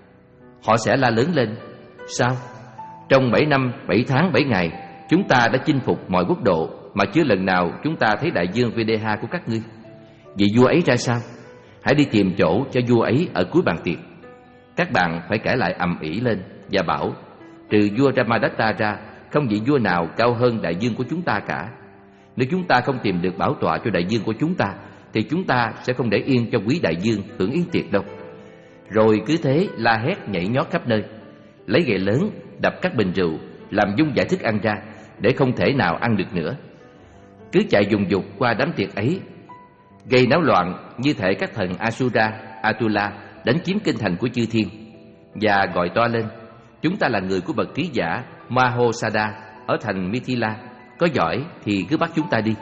Họ sẽ la lớn lên: sao? Trong bảy năm, bảy tháng, bảy ngày, chúng ta đã chinh phục mọi quốc độ, mà chưa lần nào chúng ta thấy đại vương Videha của các ngươi. Vị vua ấy ra sao? Hãy đi tìm chỗ cho vua ấy ở cuối bàn tiệc. Các bạn phải kể lại ầm ĩ lên và bảo: trừ vua Brahmadatta ra, không vị vua nào cao hơn đại vương của chúng ta cả. Nếu chúng ta không tìm được bảo tọa cho đại vương của chúng ta, thì chúng ta sẽ không để yên cho quý đại vương hưởng yến tiệc đâu. Rồi cứ thế la hét nhảy nhót khắp nơi, lấy gậy lớn đập các bình rượu, làm dung giải thức ăn ra, để không thể nào ăn được nữa. Cứ chạy dùng dục qua đám tiệc ấy, gây náo loạn như thể các thần Asura, Atula đánh chiếm kinh thành của chư thiên, và gọi to lên: chúng ta là người của bậc trí giả Mahosada ở thành Mithila, có giỏi thì cứ bắt chúng ta đi.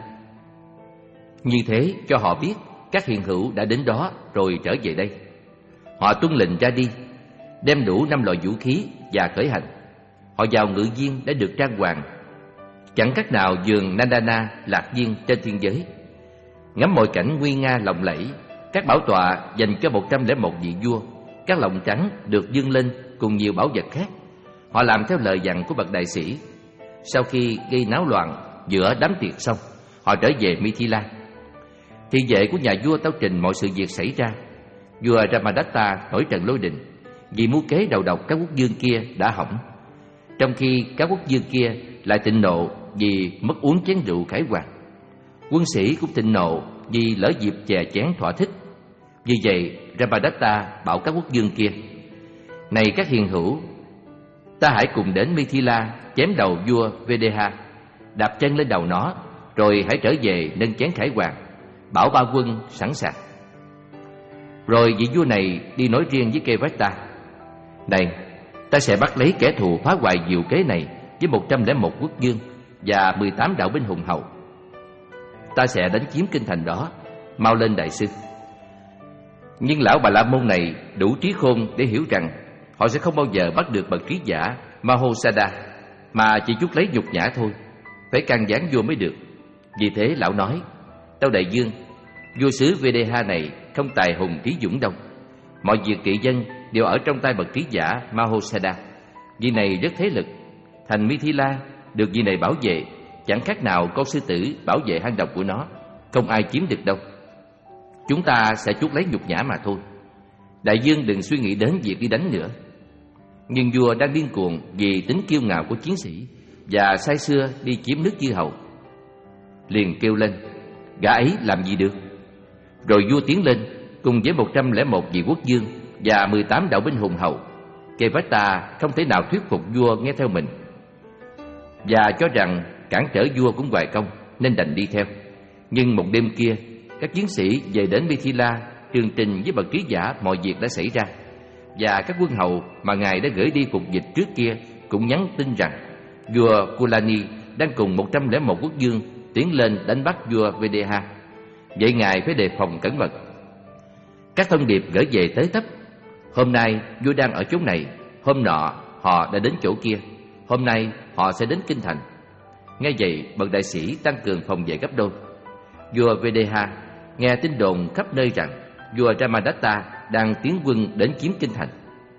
Như thế cho họ biết các hiền hữu đã đến đó rồi trở về đây. Họ tuân lệnh ra đi, đem đủ năm loại vũ khí và khởi hành. Họ vào ngự viên đã được trang hoàng, chẳng khác nào vườn Nandana lạc viên trên thiên giới. Ngắm mọi cảnh nguy nga lộng lẫy, các bảo tọa dành cho một trăm lẻ một vị vua, các lọng trắng được dâng lên cùng nhiều bảo vật khác. Họ làm theo lời dặn của bậc đại sĩ. Sau khi gây náo loạn giữa đám tiệc xong, họ trở về Mithila. Thị vệ của nhà vua tấu trình mọi sự việc xảy ra. Vua Brahmadatta nổi trận lôi đình vì mưu kế đầu độc các quốc vương kia đã hỏng, trong khi các quốc vương kia lại thịnh nộ vì mất uống chén rượu khải hoàn. Quân sĩ cũng thịnh nộ vì lỡ dịp chè chén thỏa thích. Vì vậy Brahmadatta bảo các quốc vương kia: này các hiền hữu, ta hãy cùng đến Mithila chém đầu vua Videha, đạp chân lên đầu nó, rồi hãy trở về nâng chén khải hoàn, bảo ba quân sẵn sàng. Rồi vị vua này đi nói riêng với Kevata: này, ta sẽ bắt lấy kẻ thù phá hoại diệu kế này với một trăm lẻ một quốc vương, và mười tám đạo binh hùng hậu. Ta sẽ đánh chiếm kinh thành đó, mau lên đại sư. Nhưng lão Bà La Môn này đủ trí khôn để hiểu rằng họ sẽ không bao giờ bắt được bậc trí giả Mahosada, mà chỉ chút lấy nhục nhã thôi, phải can gián vua mới được. Vì thế lão nói: Tâu đại dương, vua xứ Videha này không tài hùng trí dũng đâu. Mọi việc trị dân đều ở trong tay bậc trí giả Mahosada. Vị này rất thế lực, thành Mithila được vị này bảo vệ chẳng khác nào con sư tử bảo vệ hang động của nó, không ai chiếm được đâu. Chúng ta sẽ chuốc lấy nhục nhã mà thôi. Đại dương đừng suy nghĩ đến việc đi đánh nữa. Nhưng vua đang điên cuồng vì tính kiêu ngạo của chiến sĩ và say sưa đi chiếm nước chư hầu. Liền kêu lên: Gã ấy làm gì được? Rồi vua tiến lên cùng với một trăm lẻ một vị quốc vương và mười tám đạo binh hùng hậu. Kevata không thể nào thuyết phục vua nghe theo mình, và cho rằng cản trở vua cũng hoài công, nên đành đi theo. Nhưng một đêm kia, các chiến sĩ về đến Mithila tường trình với bậc trí giả mọi việc đã xảy ra, và các quân hầu mà ngài đã gửi đi phục dịch trước kia cũng nhắn tin rằng vua Kulani đang cùng một trăm lẻ một quốc vương tiến lên đánh bắt vua Videha. Vậy ngài phải đề phòng cẩn mật. Các thông điệp gửi về tới tấp: hôm nay vua đang ở chỗ này, hôm nọ họ đã đến chỗ kia, hôm nay họ sẽ đến kinh thành. Nghe vậy, bậc đại sĩ tăng cường phòng vệ gấp đôi. Vua Videha nghe tin đồn khắp nơi rằng vua Ramadatta đang tiến quân đến chiếm kinh thành.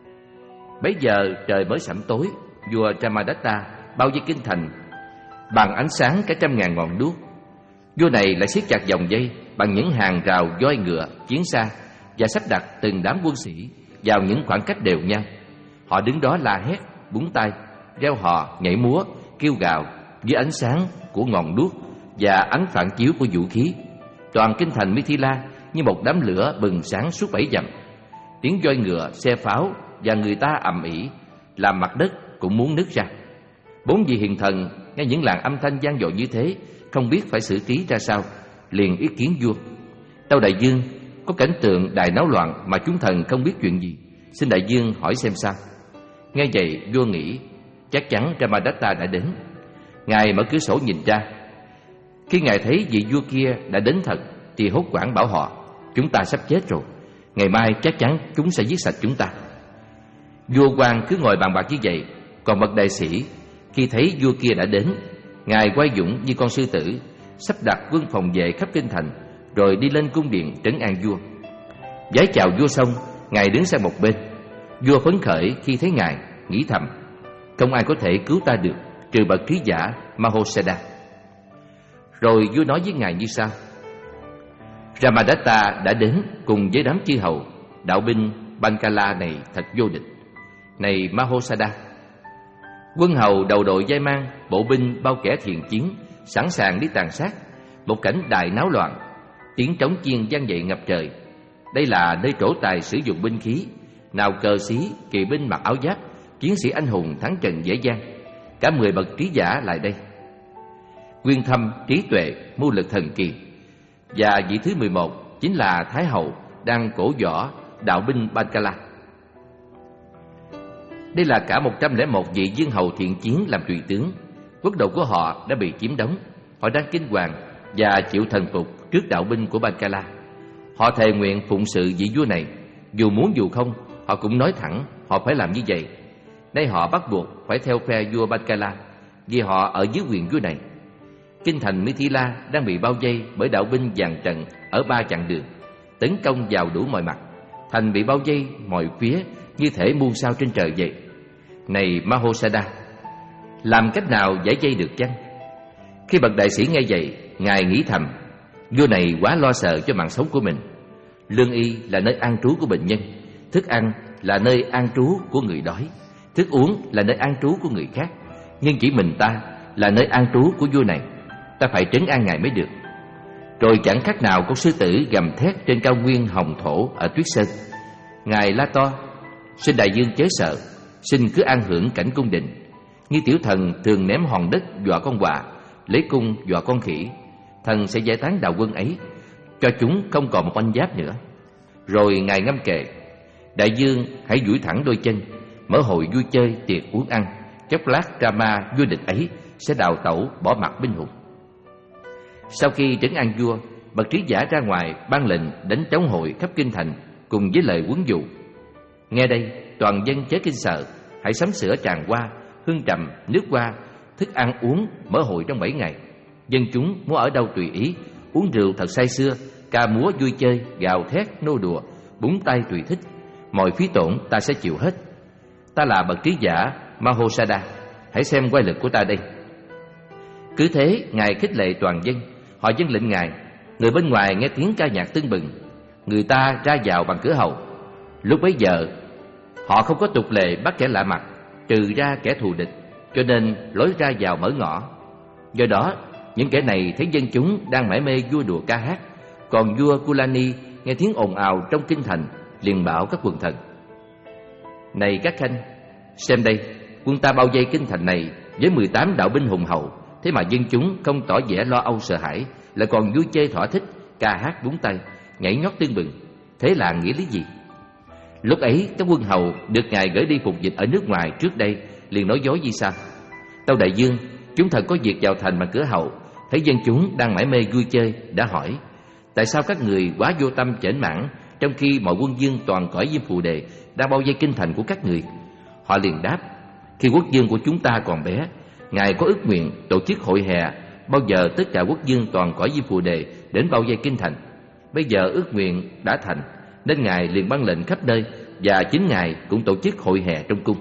Bấy giờ trời mới sẩm tối, vua Ramadatta bao vây kinh thành bằng ánh sáng cả trăm ngàn ngọn đuốc. Vua này lại siết chặt vòng dây bằng những hàng rào voi ngựa, chiến xa, và sắp đặt từng đám quân sĩ vào những khoảng cách đều nhau. Họ đứng đó la hét, búng tay, reo hò, nhảy múa, kêu gào dưới ánh sáng của ngọn đuốc và ánh phản chiếu của vũ khí. Toàn kinh thành Mithila như một đám lửa bừng sáng suốt bảy dặm. Tiếng voi ngựa, xe pháo và người ta ầm ĩ làm mặt đất cũng muốn nứt ra. Bốn vị hiền thần nghe những làn âm thanh vang dội như thế, không biết phải xử trí ra sao, liền ý kiến vua: Tâu đại dương, có cảnh tượng đại náo loạn mà chúng thần không biết chuyện gì, xin đại dương hỏi xem sao. Nghe vậy, vua nghĩ chắc chắn Ramadatta đã đến. Ngài mở cửa sổ nhìn ra. Khi ngài thấy vị vua kia đã đến thật, thì hốt hoảng bảo họ: chúng ta sắp chết rồi, ngày mai chắc chắn chúng sẽ giết sạch chúng ta. Vua quan cứ ngồi bàn bạc như vậy. Còn bậc đại sĩ, khi thấy vua kia đã đến, ngài quay dũng như con sư tử, sắp đặt quân phòng vệ khắp kinh thành, rồi đi lên cung điện trấn an vua. Vái chào vua xong, ngài đứng sang một bên. Vua phấn khởi khi thấy ngài, nghĩ thầm: không ai có thể cứu ta được trừ bậc trí giả Mahosada. Rồi vua nói với ngài như sau: Ramadatta đã đến cùng với đám chư hầu, đạo binh Bankala này thật vô địch. Này Mahosada, quân hầu đầu đội vai mang, bộ binh bao kẻ thiền chiến, sẵn sàng đi tàn sát. Một cảnh đại náo loạn, tiếng trống chiên vang dậy ngập trời. Đây là nơi trổ tài sử dụng binh khí, nào cờ xí, kỵ binh mặc áo giáp, chiến sĩ anh hùng thắng trận dễ dàng. Cả mười bậc trí giả lại đây, quyên thâm, trí tuệ, mưu lực thần kỳ. Và vị thứ mười một chính là Thái hậu đang cổ võ đạo binh Bankala. Đây là cả một trăm lẻ một vị vương hầu thiện chiến làm tùy tướng. Quốc độ của họ đã bị chiếm đóng. Họ đang kinh hoàng và chịu thần phục trước đạo binh của Bankala. Họ thề nguyện phụng sự vị vua này, dù muốn dù không, họ cũng nói thẳng họ phải làm như vậy. Nay họ bắt buộc phải theo phe vua Bankala, vì họ ở dưới quyền vua này. Kinh thành Mithila đang bị bao vây bởi đạo binh dàn trận ở ba chặng đường, tấn công vào đủ mọi mặt. Thành bị bao vây mọi phía như thể muôn sao trên trời vậy. Này Mahosada, làm cách nào giải dây được chăng? Khi bậc đại sĩ nghe vậy, ngài nghĩ thầm: vua này quá lo sợ cho mạng sống của mình. Lương y là nơi an trú của bệnh nhân, thức ăn là nơi an trú của người đói, thức uống là nơi an trú của người khác, nhưng chỉ mình ta là nơi an trú của vua này. Ta phải trấn an ngài mới được. Rồi chẳng khác nào con sư tử gầm thét trên cao nguyên hồng thổ ở Tuyết Sơn. Ngài la to: xin đại dương chớ sợ, xin cứ an hưởng cảnh cung đình. Như tiểu thần thường ném hòn đất dọa con quạ, lấy cung dọa con khỉ, thần sẽ giải tán đạo quân ấy, cho chúng không còn một oanh giáp nữa. Rồi ngài ngâm kệ: đại dương hãy duỗi thẳng đôi chân, mở hội vui chơi tiệc uống ăn, chốc lát drama vua địch ấy sẽ đào tẩu bỏ mặt binh hùng. Sau khi trấn an vua, bậc trí giả ra ngoài ban lệnh đánh trống hội khắp kinh thành cùng với lời huấn dụ. Nghe đây, toàn dân chớ kinh sợ, hãy sắm sửa tràng hoa, hương trầm, nước hoa, thức ăn uống, mở hội trong bảy ngày. Dân chúng muốn ở đâu tùy ý, uống rượu thật say sưa, ca múa vui chơi, gào thét nô đùa, búng tay tùy thích. Mọi phí tổn ta sẽ chịu hết. Ta là bậc trí giả Mahosada, hãy xem quay lực của ta đây. Cứ thế, ngài khích lệ toàn dân. Họ dâng lệnh ngài. Người bên ngoài nghe tiếng ca nhạc tưng bừng, người ta ra vào bằng cửa hậu. Lúc bấy giờ, họ không có tục lệ bắt kẻ lạ mặt, trừ ra kẻ thù địch, cho nên lối ra vào mở ngõ. Do đó, những kẻ này thấy dân chúng đang mải mê vua đùa ca hát, còn vua Kulani nghe tiếng ồn ào trong kinh thành, liền bảo các quần thần: Này các khanh, xem đây, quân ta bao vây kinh thành này với mười tám đạo binh hùng hậu, thế mà dân chúng không tỏ vẻ lo âu sợ hãi, lại còn vui chơi thỏa thích, ca hát búng tay, nhảy nhót tưng bừng. Thế là nghĩa lý gì? Lúc ấy các quân hầu được ngài gửi đi phục dịch ở nước ngoài trước đây liền nói dối vì sao? Tâu đại vương, chúng thần có việc vào thành bằng cửa hậu, thấy dân chúng đang mải mê vui chơi, đã hỏi: Tại sao các người quá vô tâm chểnh mãn, trong khi mọi quân vương toàn cõi Diêm Phù Đề đang bao vây kinh thành của các người? Họ liền đáp: Khi quốc vương của chúng ta còn bé, ngài có ước nguyện tổ chức hội hè, bao giờ tất cả quốc vương toàn cõi Diêm Phù Đề đến bao vây kinh thành. Bây giờ ước nguyện đã thành, nên ngài liền ban lệnh khắp nơi, và chính ngài cũng tổ chức hội hè trong cung.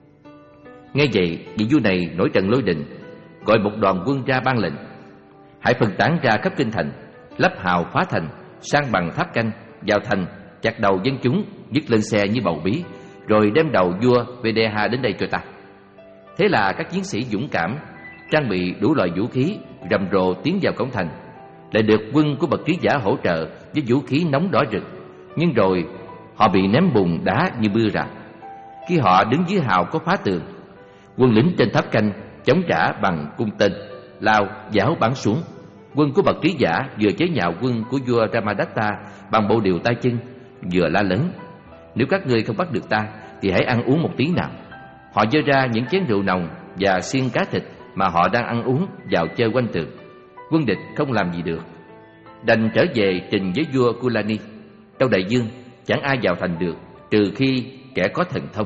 Nghe vậy, vị vua này nổi trận lôi đình, gọi một đoàn quân ra ban lệnh: Hãy phân tán ra khắp kinh thành, lắp hào phá thành, sang bằng tháp canh, vào thành, chặt đầu dân chúng, dứt lên xe như bầu bí, rồi đem đầu vua Vedeha đến đây cho ta. Thế là các chiến sĩ dũng cảm, trang bị đủ loại vũ khí, rầm rộ tiến vào cổng thành, lại được quân của bậc trí giả hỗ trợ với vũ khí nóng đỏ rực. Nhưng rồi họ bị ném bùn đá như mưa rào. Khi họ đứng dưới hào có phá tường, quân lính trên tháp canh chống trả bằng cung tên, lao giáo bắn xuống. Quân của bậc trí giả vừa chế nhạo quân của vua Ramadatta bằng bộ điều tay chân, vừa la lớn: Nếu các ngươi không bắt được ta thì hãy ăn uống một tí nào. Họ giơ ra những chén rượu nồng và xiên cá thịt mà họ đang ăn uống vào chơi quanh tường. Quân địch không làm gì được, đành trở về trình với vua Kulani: Tâu đại vương, chẳng ai vào thành được trừ khi kẻ có thần thông.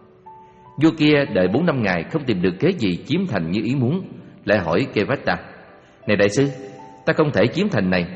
Vua kia đợi bốn năm ngày không tìm được kế gì chiếm thành như ý muốn, lại hỏi Kevata: Này đại sư, ta không thể chiếm thành này,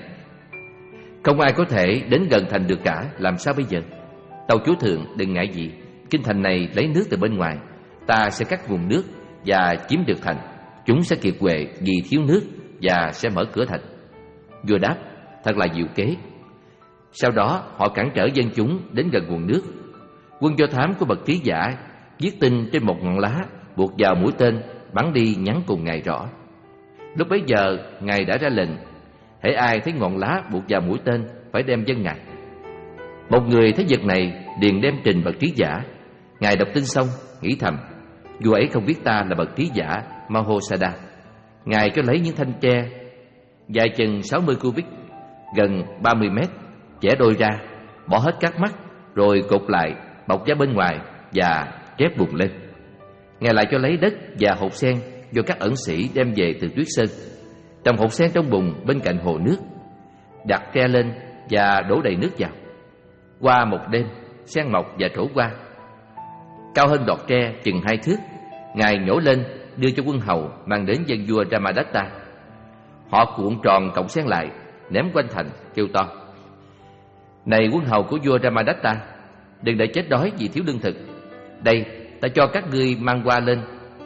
không ai có thể đến gần thành được cả, làm sao bây giờ? Tâu chúa thượng đừng ngại gì, kinh thành này lấy nước từ bên ngoài, ta sẽ cắt vùng nước và chiếm được thành. Chúng sẽ kiệt quệ vì thiếu nước và sẽ mở cửa thành. Vua đáp: Thật là diệu kế. Sau đó họ cản trở dân chúng đến gần nguồn nước. Quân do thám của bậc trí giả viết tin trên một ngọn lá, buộc vào mũi tên, bắn đi nhắn cùng ngài rõ. Lúc bấy giờ ngài đã ra lệnh: hễ ai thấy ngọn lá buộc vào mũi tên phải đem dâng ngài. Một người thấy việc này liền đem trình bậc trí giả. Ngài đọc tin xong nghĩ thầm: vua ấy không biết ta là bậc trí giả Mahosada. Ngài cho lấy những thanh tre dài chừng sáu mươi cubit, gần ba mươi mét, chẻ đôi ra, bỏ hết các mắt, rồi cột lại, bọc ra bên ngoài và trép bùn lên. Ngài lại cho lấy đất và hột sen do các ẩn sĩ đem về từ Tuyết Sơn, trồng hột sen trong bùn bên cạnh hồ nước, đặt tre lên và đổ đầy nước vào. Qua một đêm, sen mọc và trổ qua, cao hơn đọt tre chừng hai thước. Ngài nhổ lên đưa cho quân hầu mang đến dân vua Ramadatta. Họ cuộn tròn cọng sen lại, ném quanh thành, kêu to: Này quân hầu của vua Ramadatta, đừng để chết đói vì thiếu lương thực. Đây, ta cho các ngươi mang qua lên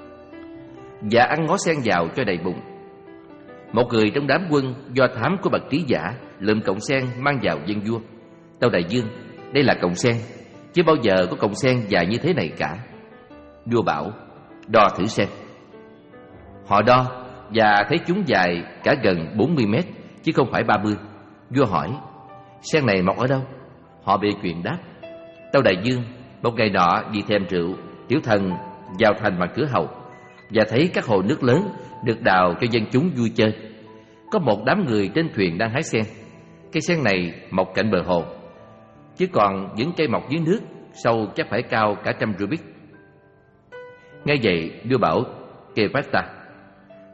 và ăn ngó sen vào cho đầy bụng. Một người trong đám quân do thám của bậc trí giả lượm cọng sen mang vào dân vua. Tâu đại vương, đây là cọng sen, chứ bao giờ có cọng sen dài như thế này cả. Vua bảo: đo thử xem. Họ đo và thấy chúng dài cả gần bốn mươi mét, chứ không phải ba mươi. Vua hỏi: sen này mọc ở đâu? Họ bề chuyện đáp: Tâu đại vương, một ngày nọ vì thèm rượu, tiểu thần vào thành bằng cửa hầu và thấy các hồ nước lớn được đào cho dân chúng vui chơi. Có một đám người trên thuyền đang hái sen. Cây sen này mọc cạnh bờ hồ, chứ còn những cây mọc dưới nước sâu chắc phải cao cả trăm rubik. Nghe vậy, vua bảo Kevata: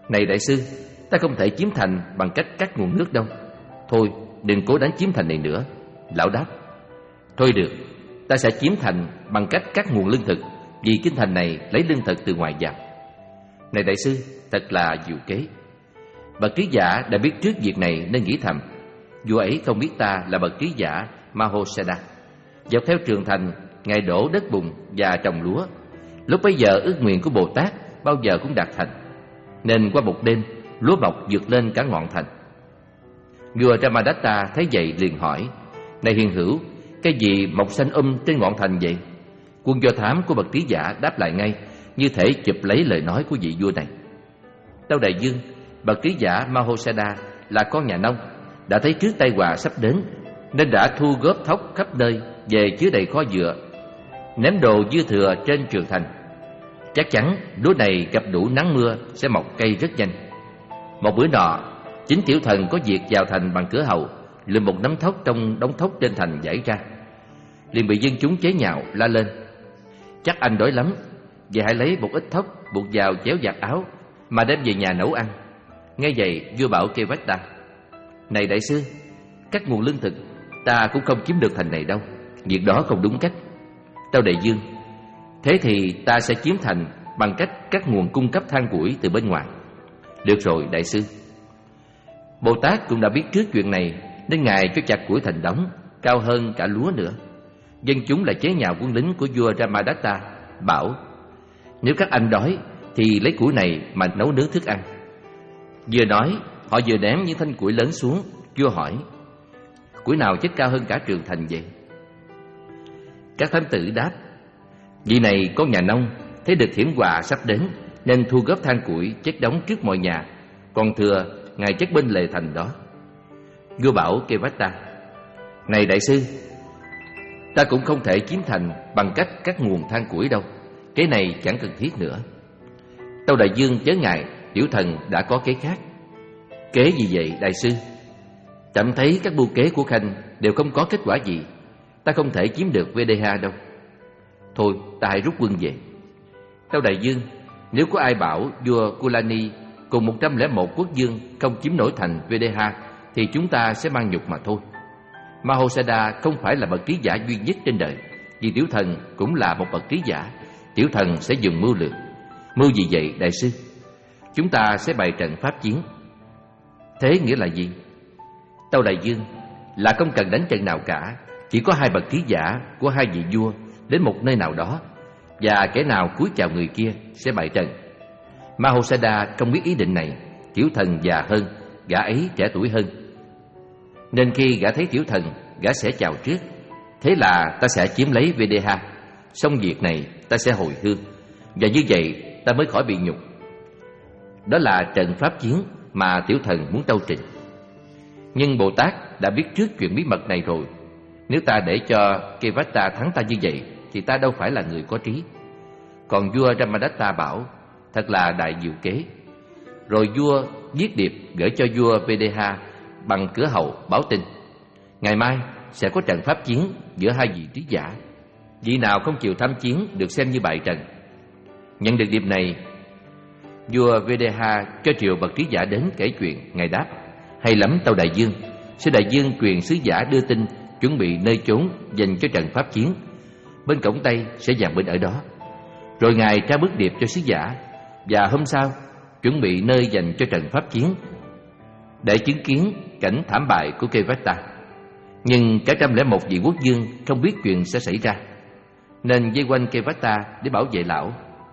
Này đại sư, ta không thể chiếm thành bằng cách cắt nguồn nước đâu. Thôi, đừng cố đánh chiếm thành này nữa. Lão đáp: Thôi được, ta sẽ chiếm thành bằng cách cắt nguồn lương thực, vì kinh thành này lấy lương thực từ ngoài vào. Này đại sư, thật là diệu kế. Bậc trí giả đã biết trước việc này nên nghĩ thầm: vua ấy không biết ta là bậc trí giả Mahosada. Dọc theo trường thành, ngài đổ đất bùn và trồng lúa. Lúc bấy giờ ước nguyện của Bồ Tát bao giờ cũng đạt thành, nên qua một đêm lúa mọc vượt lên cả ngọn thành. Vua Ramadatta thấy vậy liền hỏi: Này hiền hữu, cái gì mọc xanh um trên ngọn thành vậy? Quân do thám của bậc trí giả đáp lại ngay, như thể chụp lấy lời nói của vị vua này: Tâu đại vương, bậc trí giả Mahosada là con nhà nông, đã thấy trước tai họa sắp đến nên đã thu góp thóc khắp nơi về chứa đầy kho dựa, ném đồ dư thừa trên trường thành. Chắc chắn lúa này gặp đủ nắng mưa sẽ mọc cây rất nhanh. Một bữa nọ, chính tiểu thần có việc vào thành bằng cửa hậu, lượm một nắm thóc trong đống thóc trên thành giải ra, liền bị dân chúng chế nhạo la lên: Chắc anh đói lắm, vậy hãy lấy một ít thóc buộc vào chéo giặt áo mà đem về nhà nấu ăn. Nghe vậy, vua bảo Kevatta: Này đại sư, các nguồn lương thực ta cũng không kiếm được thành này đâu, việc đó không đúng cách. Tâu đại vương, thế thì ta sẽ chiếm thành bằng cách các nguồn cung cấp than củi từ bên ngoài. Được rồi đại sư. Bồ Tát cũng đã biết trước chuyện này nên ngài cho chặt củi thành đống, cao hơn cả lúa nữa. Dân chúng lại chế nhạo quân lính của vua Ramadatta, bảo: Nếu các anh đói thì lấy củi này mà nấu nướng thức ăn. Vừa nói, họ vừa ném những thanh củi lớn xuống. Vua hỏi: Củi nào chất cao hơn cả trường thành vậy? Các thám tử đáp: Vị này con nhà nông, thấy được hiểm họa sắp đến nên thu góp than củi chất đóng trước mọi nhà, còn thừa ngài chất bên lề thành đó. Vua bảo Kevatta: Này đại sư, ta cũng không thể chiếm thành bằng cách các nguồn than củi đâu, cái này chẳng cần thiết nữa. Tâu đại vương chớ ngại, tiểu thần đã có kế khác. Kế gì vậy đại sư? Trẫm thấy các mưu kế của khanh đều không có kết quả gì, ta không thể chiếm được Videha đâu. Thôi, ta hãy rút quân về. Tâu đại vương, nếu có ai bảo vua Kulani cùng một trăm lẻ một quốc vương không chiếm nổi thành Videha thì chúng ta sẽ mang nhục mà thôi. Mahosada không phải là bậc trí giả duy nhất trên đời, vì tiểu thần cũng là một bậc trí giả. Tiểu thần sẽ dùng mưu lược. Mưu gì vậy đại sư? Chúng ta sẽ bày trận pháp chiến. Thế nghĩa là gì? Tâu đại vương, là không cần đánh trận nào cả, chỉ có hai bậc trí giả của hai vị vua đến một nơi nào đó, và kẻ nào cúi chào người kia sẽ bày trận. Mahosada không biết ý định này. Tiểu thần già hơn, gã ấy trẻ tuổi hơn, nên khi gã thấy tiểu thần, gã sẽ chào trước. Thế là ta sẽ chiếm lấy Videha. Xong việc này ta sẽ hồi hương, và như vậy ta mới khỏi bị nhục. Đó là trận pháp chiến mà tiểu thần muốn tâu trình. Nhưng Bồ Tát đã biết trước chuyện bí mật này rồi. Nếu ta để cho Kevatta thắng ta như vậy thì ta đâu phải là người có trí. Còn vua Ramadatta bảo: Thật là đại diệu kế. Rồi vua viết điệp gửi cho vua Videha bằng cửa hậu báo tin: Ngày mai sẽ có trận pháp chiến giữa hai vị trí giả. Vị nào không chịu tham chiến được xem như bại trận. Nhận được điệp này, vua Videha cho triệu bậc trí giả đến kể chuyện. Ngài đáp: Hay lắm tâu đại vương, xin đại vương truyền sứ giả đưa tin chuẩn bị nơi chốn dành cho trận pháp chiến. Bên cổng Tây sẽ dàn binh ở đó. Rồi ngài trao bức điệp cho sứ giả, và hôm sau chuẩn bị nơi dành cho trận pháp chiến, để chứng kiến cảnh thảm bại của Kevatta. Nhưng cả trăm lẻ một vị quốc vương không biết chuyện sẽ xảy ra, nên vây quanh Kevatta để bảo vệ lão.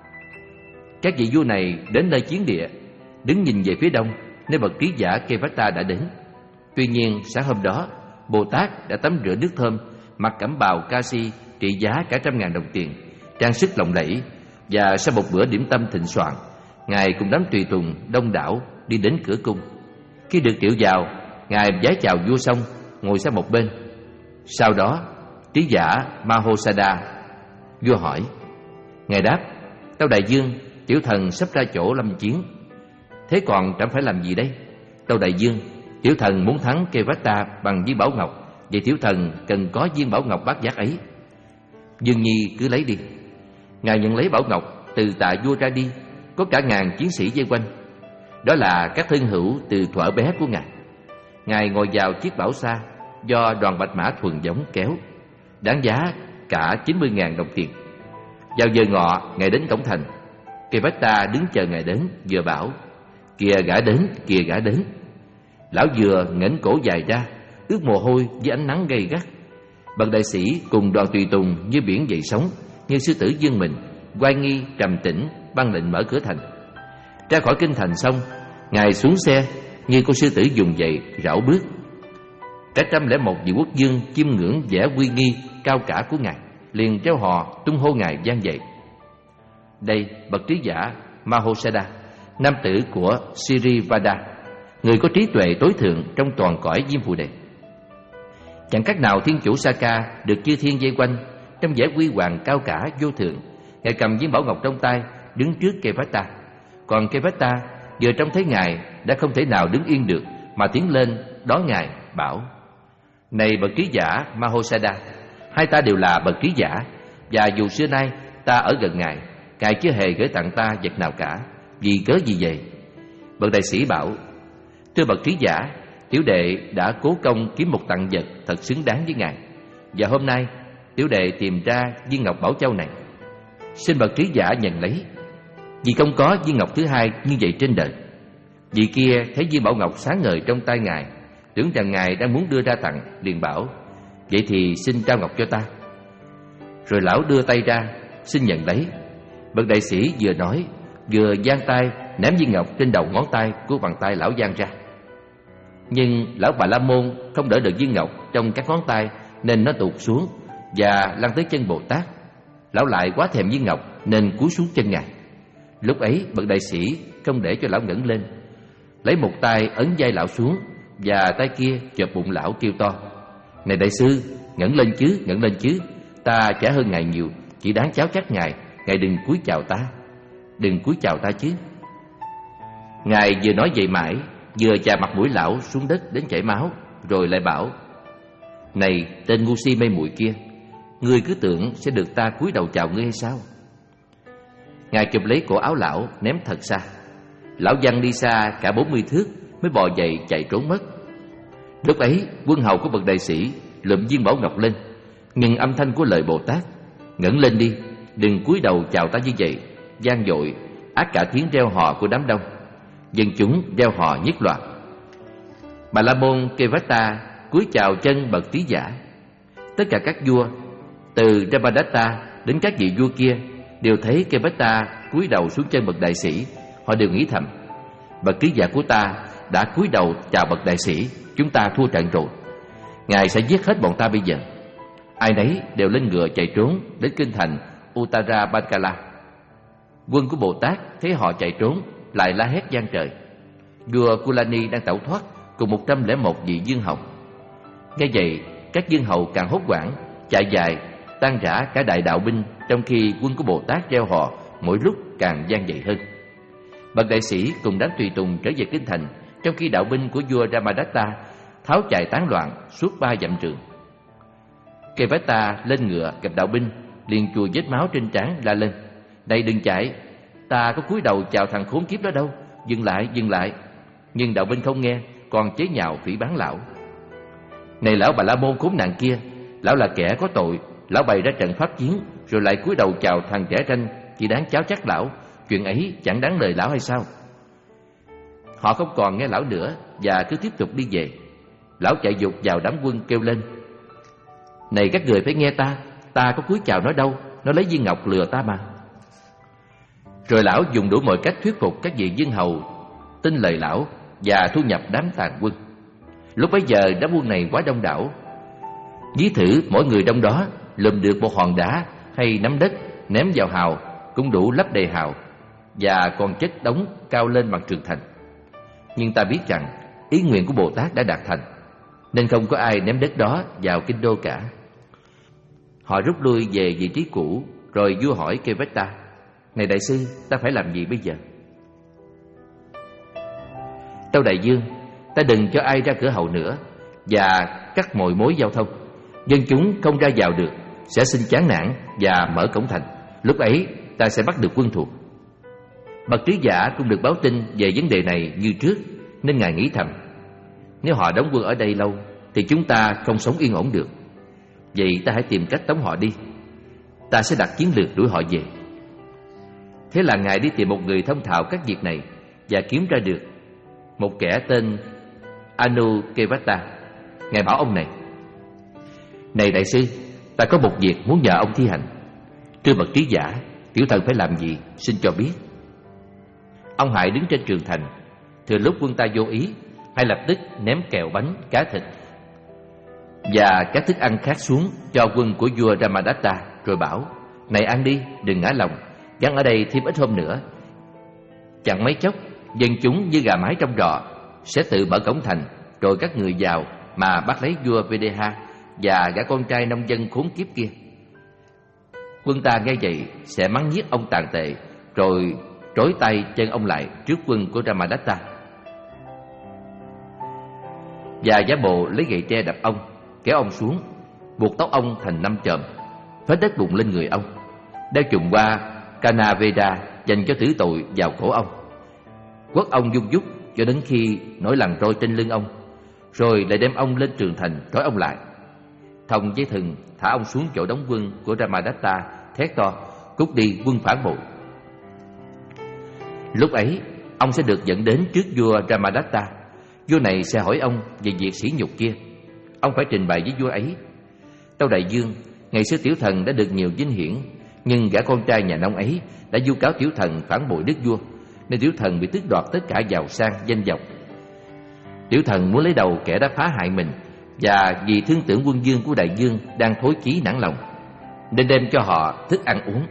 Các vị vua này đến nơi chiến địa, đứng nhìn về phía đông, nơi bậc trí giả Kevatta đã đến. Tuy nhiên sáng hôm đó, Bồ Tát đã tắm rửa nước thơm, mặc cẩm bào Kasi trị giá cả trăm ngàn đồng tiền, trang sức lộng lẫy, và sau một bữa điểm tâm thịnh soạn, ngài cùng đám tùy tùng đông đảo đi đến cửa cung. Khi được triệu vào, ngài vái chào vua xong, ngồi sang một bên. Sau đó, trí giả Mahosada. Vua hỏi. Ngài đáp: Tâu đại vương, tiểu thần sắp ra chỗ lâm chiến. Thế còn trẫm phải làm gì đây? Tâu đại vương, tiểu thần muốn thắng Kevatta bằng viên bảo ngọc, vậy tiểu thần cần có viên bảo ngọc bát giác ấy. Dương nhi cứ lấy đi. Ngài nhận lấy bảo ngọc, từ tạ vua ra đi, có cả ngàn chiến sĩ vây quanh. đó là các thân hữu từ thuở bé của Ngài. Ngài ngồi vào chiếc bảo xa do đoàn bạch mã thuần giống kéo, đáng giá cả chín mươi nghìn đồng tiền. Vào giờ ngọ, Ngài đến cổng thành. Kevetta đứng chờ Ngài đến, vừa bảo: "Kìa gã đến, kìa gã đến." Lão vừa ngẩng cổ dài ra, ướt mồ hôi với ánh nắng gay gắt. Bậc đại sĩ cùng đoàn tùy tùng như biển dậy sóng, như sư tử dương mình, oai nghi trầm tĩnh ban lệnh mở cửa thành. Ra khỏi kinh thành xong, Ngài xuống xe như con sư tử vùng dậy rảo bước. Cả trăm lẻ một vị quốc vương chiêm ngưỡng vẻ uy nghi cao cả của Ngài, liền reo hò tung hô Ngài vang dậy: "Đây bậc trí giả Mahosada, nam tử của Sirivada, người có trí tuệ tối thượng trong toàn cõi Diêm Phù Đề." Chẳng cách nào thiên chủ Saka được chư thiên vây quanh trong vẻ huy hoàng cao cả vô thượng. Ngài cầm viên bảo ngọc trong tay, đứng trước Kevetta. Còn Kevetta vừa trông thấy Ngài đã không thể nào đứng yên được, mà tiến lên đón Ngài bảo: "Này bậc trí giả Mahosada, hai ta đều là bậc trí giả, và dù xưa nay ta ở gần Ngài, Ngài chưa hề gửi tặng ta vật nào cả. Vì cớ gì vậy?" Bậc đại sĩ bảo: "Thưa bậc trí giả, tiểu đệ đã cố công kiếm một tặng vật thật xứng đáng với Ngài, và hôm nay tiểu đệ tìm ra viên ngọc bảo châu này. Xin bậc trí giả nhận lấy, vì không có viên ngọc thứ hai như vậy trên đời." Vị kia thấy viên bảo ngọc sáng ngời trong tay Ngài, tưởng rằng Ngài đang muốn đưa ra tặng, liền bảo: "Vậy thì xin trao ngọc cho ta." Rồi lão đưa tay ra xin nhận lấy. Bậc đại sĩ vừa nói vừa giang tay ném viên ngọc trên đầu ngón tay của bàn tay lão giang ra. Nhưng lão Bà La Môn không đỡ được viên ngọc trong các ngón tay, nên nó tụt xuống và lăn tới chân Bồ Tát. Lão lại quá thèm viên ngọc nên cúi xuống chân Ngài. Lúc ấy bậc đại sĩ không để cho lão ngẩng lên, lấy một tay ấn vai lão xuống, và tay kia chộp bụng lão kêu to: "Này đại sư, ngẩng lên chứ, ngẩng lên chứ, ta trả hơn Ngài nhiều, chỉ đáng cháu chắc Ngài, Ngài đừng cúi chào ta, đừng cúi chào ta chứ." Ngài vừa nói vậy mãi, vừa chà mặt mũi lão xuống đất đến chảy máu, rồi lại bảo: "Này tên ngu si mê muội kia, ngươi cứ tưởng sẽ được ta cúi đầu chào ngươi hay sao?" Ngài chụp lấy cổ áo lão ném thật xa. Lão văng đi xa cả bốn mươi thước mới bò dậy chạy trốn mất. Lúc ấy quân hầu của bậc đại sĩ lượm viên bảo ngọc lên, nhưng âm thanh của lời Bồ Tát: "Ngẩng lên đi, đừng cúi đầu chào ta như vậy" vang dội át cả tiếng reo hò của đám đông. Dân chúng reo hò nhất loạt. Bà La Môn Kevetta cúi chào chân bậc trí giả. Tất cả các vua từ Ramadatta đến các vị vua kia đều thấy Kevetta cúi đầu xuống chân bậc đại sĩ. Họ đều nghĩ thầm: bậc trí giả của ta đã cúi đầu chào bậc đại sĩ, chúng ta thua trận rồi. Ngài sẽ giết hết bọn ta bây giờ. Ai nấy đều lên ngựa chạy trốn đến kinh thành Uttara Bankala. Quân của Bồ Tát thấy họ chạy trốn, lại la hét vang trời. Vua Kulani đang tẩu thoát cùng một trăm lẻ một vị vương hầu. Nghe vậy, các vương hầu càng hốt hoảng, chạy dài, tan rã cả đại đạo binh, trong khi quân của Bồ Tát reo hò mỗi lúc càng vang dậy hơn. Bậc đại sĩ cùng đám tùy tùng trở về kinh thành, trong khi đạo binh của vua Ramadatta tháo chạy tán loạn suốt ba dặm trường. Kevetta lên ngựa gặp đạo binh, liền chùi vết máu trên trán la lên: "Này đừng chạy, ta có cúi đầu chào thằng khốn kiếp đó đâu, dừng lại, dừng lại." Nhưng đạo binh không nghe, còn chế nhạo phỉ báng lão: "Này lão Bà La Môn khốn nạn kia, lão là kẻ có tội, lão bày ra trận pháp chiến rồi lại cúi đầu chào thằng trẻ ranh, chỉ đáng cháo chắc lão, chuyện ấy chẳng đáng lời lão hay sao?" Họ không còn nghe lão nữa và cứ tiếp tục đi về. Lão chạy vụt vào đám quân kêu lên: "Này các người phải nghe ta, ta có cúi chào nó đâu, nó lấy viên ngọc lừa ta mà." Rồi lão dùng đủ mọi cách thuyết phục các vị vương hầu tin lời lão và thu nhập đám tàn quân. Lúc bấy giờ đám quân này quá đông đảo. Ví thử mỗi người trong đó lùm được một hòn đá hay nắm đất ném vào hào cũng đủ lấp đầy hào, và còn chất đống cao lên bằng tường thành. Nhưng ta biết rằng ý nguyện của Bồ Tát đã đạt thành, nên không có ai ném đất đó vào kinh đô cả. Họ rút lui về vị trí cũ. Rồi vua hỏi Kevetta: "Này đại sư, ta phải làm gì bây giờ?" "Tâu đại vương, ta đừng cho ai ra cửa hậu nữa, và cắt mọi mối giao thông. Dân chúng không ra vào được sẽ sinh chán nản và mở cổng thành. Lúc ấy ta sẽ bắt được quân thuộc." Bậc trí giả cũng được báo tin về vấn đề này như trước, nên ngài nghĩ thầm: nếu họ đóng quân ở đây lâu thì chúng ta không sống yên ổn được. Vậy ta hãy tìm cách tống họ đi. Ta sẽ đặt chiến lược đuổi họ về. Thế là ngài đi tìm một người thông thạo các việc này và kiếm ra được một kẻ tên Anukevata. Ngài bảo ông này: này đại sư, ta có một việc muốn nhờ ông thi hành. Thưa bậc trí giả, tiểu thần phải làm gì, xin cho biết. Ông hãy đứng trên trường thành, thừa lúc quân ta vô ý, hãy lập tức ném kẹo bánh, cá thịt và các thức ăn khác xuống cho quân của vua Ramadatta, rồi bảo: này ăn đi, đừng ngã lòng, gắn ở đây thêm ít hôm nữa. Chẳng mấy chốc, dân chúng như gà mái trong rọ sẽ tự mở cổng thành, rồi các người vào mà bắt lấy vua Videha và gã con trai nông dân khốn kiếp kia. Quân ta nghe vậy sẽ mắng nhiếc ông tàn tệ, rồi trói tay chân ông lại trước quân của Ramadatta, và giả bộ lấy gậy tre đập ông, kéo ông xuống, buộc tóc ông thành năm chòm, phết đất bụng lên người ông, đeo trùm qua Kanaveda dành cho tử tội vào cổ ông, quất ông dung dút cho đến khi nổi lằn trôi trên lưng ông, rồi lại đem ông lên trường thành trói ông lại, thòng dây thừng thả ông xuống chỗ đóng quân của Ramadatta, thét to: cút đi quân phản bội. Lúc ấy ông sẽ được dẫn đến trước vua Ramadatta. Vua này sẽ hỏi ông về việc sỉ nhục kia. Ông phải trình bày với vua ấy: tâu đại vương, ngày xưa tiểu thần đã được nhiều vinh hiển, nhưng gã con trai nhà nông ấy đã vu cáo tiểu thần phản bội đức vua, nên tiểu thần bị tước đoạt tất cả giàu sang danh vọng. Tiểu thần muốn lấy đầu kẻ đã phá hại mình, và vì thương tưởng quân vương của đại vương đang thối chí nản lòng, nên đem cho họ thức ăn uống.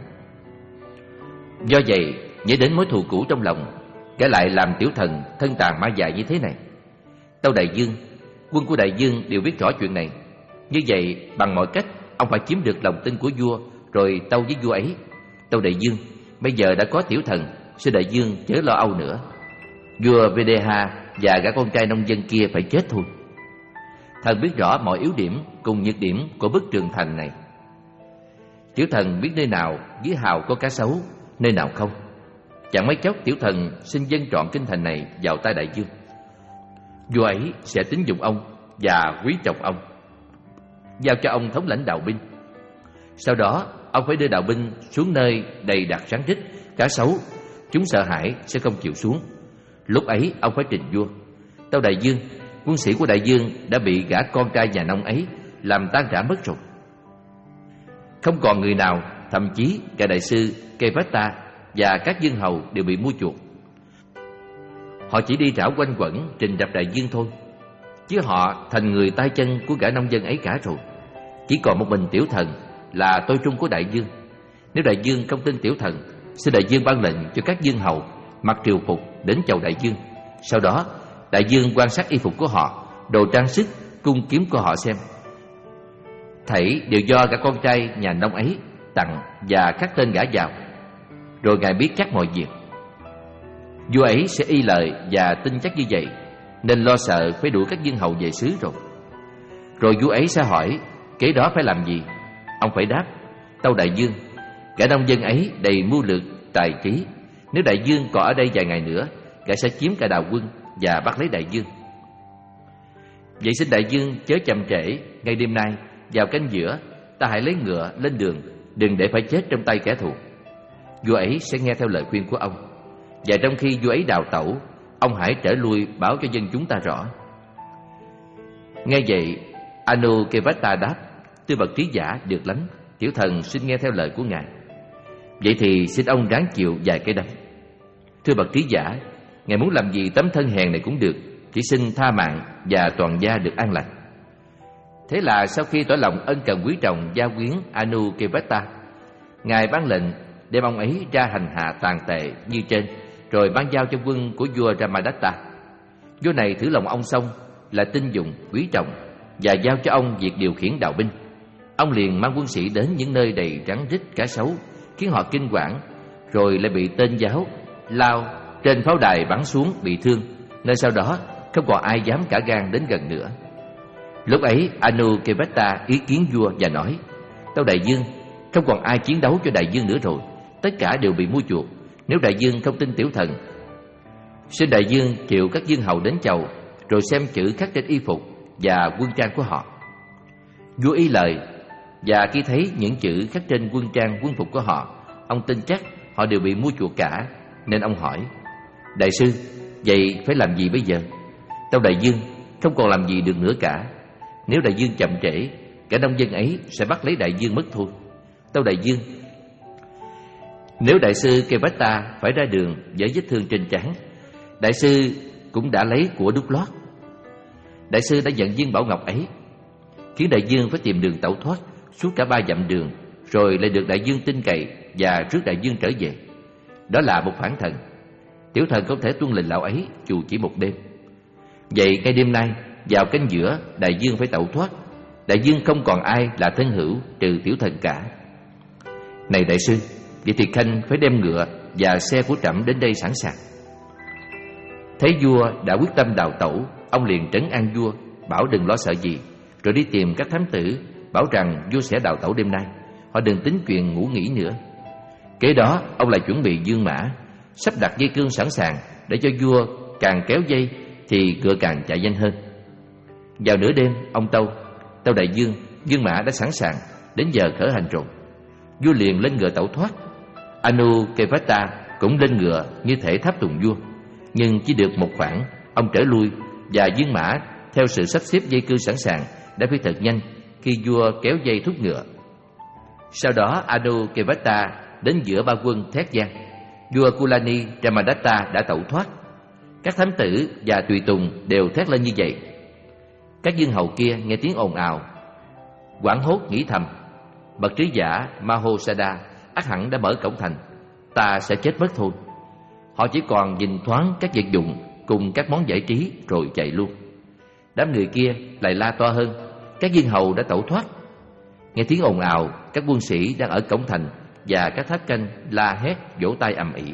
Do vậy, nhớ đến mối thù cũ trong lòng, kẻ lại làm tiểu thần thân tàn ma dại như thế này. Tâu đại vương, quân của đại vương đều biết rõ chuyện này. Như vậy, bằng mọi cách, ông phải chiếm được lòng tin của vua, rồi tâu với vua ấy: tâu đại vương, bây giờ đã có tiểu thần, xin đại vương chớ lo âu nữa. Vua Videha và gã con trai nông dân kia phải chết thôi. Thần biết rõ mọi yếu điểm cùng nhược điểm của bức tường thành này. Tiểu thần biết nơi nào dưới hào có cá sấu, nơi nào không. Chẳng mấy chốc tiểu thần xin dâng trọn kinh thành này vào tay đại vương. Vua ấy sẽ tín dụng ông và quý trọng ông, giao cho ông thống lãnh đạo binh. Sau đó ông phải đưa đạo binh xuống nơi đầy đặc rắn rít, cá sấu. Chúng sợ hãi sẽ không chịu xuống. Lúc ấy ông phải trình vua: tâu đại vương, quân sĩ của đại vương đã bị gã con trai nhà nông ấy làm tan rã mất rồi. Không còn người nào, thậm chí cả đại sư Kevata và các vương hầu đều bị mua chuộc. Họ chỉ đi rảo quanh quẩn trình rập đại vương thôi, chứ họ thành người tay chân của gã nông dân ấy cả rồi. Chỉ còn một mình tiểu thần là tôi trung của đại vương. Nếu đại vương không tin tiểu thần, xin đại vương ban lệnh cho các vương hầu mặc triều phục đến chầu đại vương. Sau đó đại vương quan sát y phục của họ, đồ trang sức, cung kiếm của họ xem. Thảy đều do cả con trai nhà nông ấy tặng và khắc tên gã vào. Rồi ngài biết chắc mọi việc. Vua ấy sẽ y lời và tin chắc như vậy, nên lo sợ phải đuổi các vương hầu về xứ rồi. Rồi vua ấy sẽ hỏi kế đó phải làm gì. Ông phải đáp: tâu đại vương, gã nông dân ấy đầy mưu lược tài trí. Nếu đại vương còn ở đây vài ngày nữa, gã sẽ chiếm cả đạo quân và bắt lấy đại vương. Vậy xin đại vương chớ chậm trễ. Ngay đêm nay vào canh giữa, ta hãy lấy ngựa lên đường, đừng để phải chết trong tay kẻ thù. Vua ấy sẽ nghe theo lời khuyên của ông. Và trong khi vua ấy đào tẩu, ông hãy trở lui báo cho dân chúng ta rõ. Nghe vậy, Anukevata đáp: Thưa bậc trí giả được lắm, tiểu thần xin nghe theo lời của ngài. Vậy thì xin ông ráng chịu vài cái đấm. Thưa bậc trí giả, ngài muốn làm gì tấm thân hèn này cũng được, chỉ xin tha mạng và toàn gia được an lành. Thế là sau khi tỏ lòng ân cần quý trọng gia quyến Anukevata, ngài ban lệnh đem ông ấy ra hành hạ tàn tệ như trên, rồi ban giao cho quân của vua Ramadatta. Vua này thử lòng ông xong là tin dụng quý trọng và giao cho ông việc điều khiển đạo binh. Ông liền mang quân sĩ đến những nơi đầy rắn rít cá sấu, khiến họ kinh quản, rồi lại bị tên giáo lao trên pháo đài bắn xuống bị thương, nên sau đó không còn ai dám cả gan đến gần nữa. Lúc ấy Anukevata ý kiến vua và nói: Tâu đại vương, không còn ai chiến đấu cho đại vương nữa rồi, tất cả đều bị mua chuộc, Nếu đại dương không tin tiểu thần, xin đại dương triệu các dương hầu đến chầu, rồi xem chữ khắc trên y phục và quân trang của họ. Vua y lời, và khi thấy những chữ khắc trên quân trang quân phục của họ, ông tin chắc họ đều bị mua chuộc cả, nên ông hỏi: đại sư, vậy phải làm gì bây giờ? Tâu đại dương, không còn làm gì được nữa cả. Nếu đại dương chậm trễ, cả nông dân ấy sẽ bắt lấy đại dương mất thôi. Tâu đại dương, nếu đại sư Kevata phải ra đường với vết thương trên trán, đại sư cũng đã lấy của đúc lót. Đại sư đã giận viên bảo ngọc ấy, khiến đại dương phải tìm đường tẩu thoát suốt cả ba dặm đường, rồi lại được đại dương tin cậy và rước đại dương trở về. Đó là một phản thần. Tiểu thần không thể tuân lệnh lão ấy dù chỉ một đêm. Vậy ngay đêm nay, vào canh giữa, đại dương phải tẩu thoát. Đại dương không còn ai là thân hữu trừ tiểu thần cả. Này đại sư, vậy thì khanh phải đem ngựa và xe của trẫm đến đây sẵn sàng. Thấy vua đã quyết tâm đào tẩu, ông liền trấn an vua, bảo đừng lo sợ gì, rồi đi tìm các thám tử, bảo rằng vua sẽ đào tẩu đêm nay, họ đừng tính chuyện ngủ nghỉ nữa. Kế đó ông lại chuẩn bị dương mã, sắp đặt dây cương sẵn sàng, để cho vua càng kéo dây thì ngựa càng chạy nhanh hơn. Vào nửa đêm, ông tâu: Tâu đại dương, dương mã đã sẵn sàng, đến giờ khởi hành rồi. Vua liền lên ngựa tẩu thoát. Anukevata cũng lên ngựa như thể tháp tùng vua, nhưng chỉ được một khoảng, ông trở lui, và dương mã theo sự sắp xếp dây cương sẵn sàng đã phi thật nhanh khi vua kéo dây thúc ngựa. Sau đó Anukevata đến giữa ba quân thét vang: vua Kulani Ramadatta đã tẩu thoát. Các thám tử và tùy tùng đều thét lên như vậy. Các dương hầu kia nghe tiếng ồn ào, hoảng hốt nghĩ thầm: bậc trí giả Mahosada ắt hẳn đã mở cổng thành, ta sẽ chết mất thôi. Họ chỉ còn nhìn thoáng các vật dụng cùng các món giải trí rồi chạy luôn. Đám người kia lại la to hơn: các dương hầu đã tẩu thoát. Nghe tiếng ồn ào, các quân sĩ đang ở cổng thành và các tháp canh la hét vỗ tay ầm ĩ.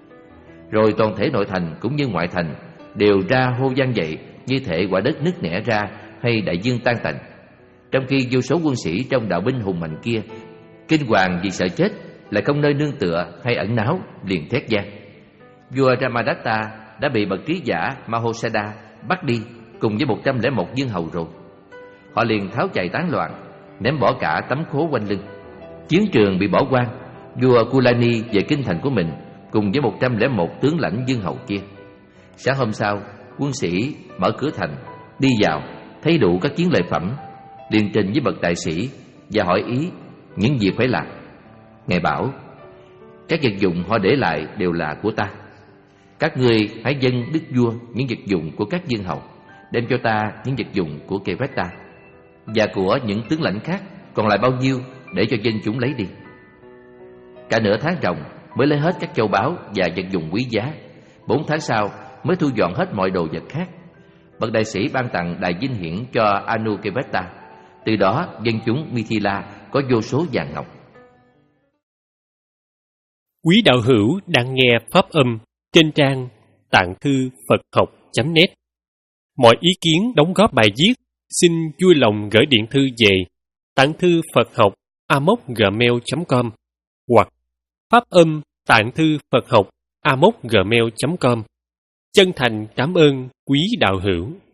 Rồi toàn thể nội thành cũng như ngoại thành đều ra hô vang dậy, như thể quả đất nứt nẻ ra hay đại dương tan tành. Trong khi vô số quân sĩ trong đạo binh hùng mạnh kia kinh hoàng vì sợ chết, lại không nơi nương tựa hay ẩn náu, liền thét vang: vua Ramadatta đã bị bậc trí giả Mahosada bắt đi cùng với một trăm lẻ một dương hầu rồi. Họ liền tháo chạy tán loạn, ném bỏ cả tấm khố quanh lưng. Chiến trường bị bỏ hoang. Vua Kulani về kinh thành của mình cùng với một trăm lẻ một tướng lãnh dương hầu kia. Sáng hôm sau, quân sĩ mở cửa thành, đi vào, thấy đủ các chiến lợi phẩm, liền trình với bậc đại sĩ và hỏi ý những việc phải làm. Ngài bảo: các vật dụng họ để lại đều là của ta. Các ngươi hãy dâng đức vua những vật dụng của các dương hầu, đem cho ta những vật dụng của Kevata và của những tướng lãnh khác, còn lại bao nhiêu để cho dân chúng lấy đi. Cả nửa tháng ròng mới lấy hết các châu báu và vật dụng quý giá. Bốn tháng sau mới thu dọn hết mọi đồ vật khác. Bậc đại sĩ ban tặng đài vinh hiển cho Anukevata. Từ đó dân chúng Mithila có vô số vàng ngọc. Quý đạo hữu đang nghe pháp âm trên trang tạng thư Phật học chấm net. Mọi ý kiến đóng góp bài viết xin vui lòng gửi điện thư về tạng thư Phật học a m o c gmail chấm com hoặc pháp âm tạng thư Phật học a m o c gmail chấm com. Chân thành cảm ơn quý đạo hữu.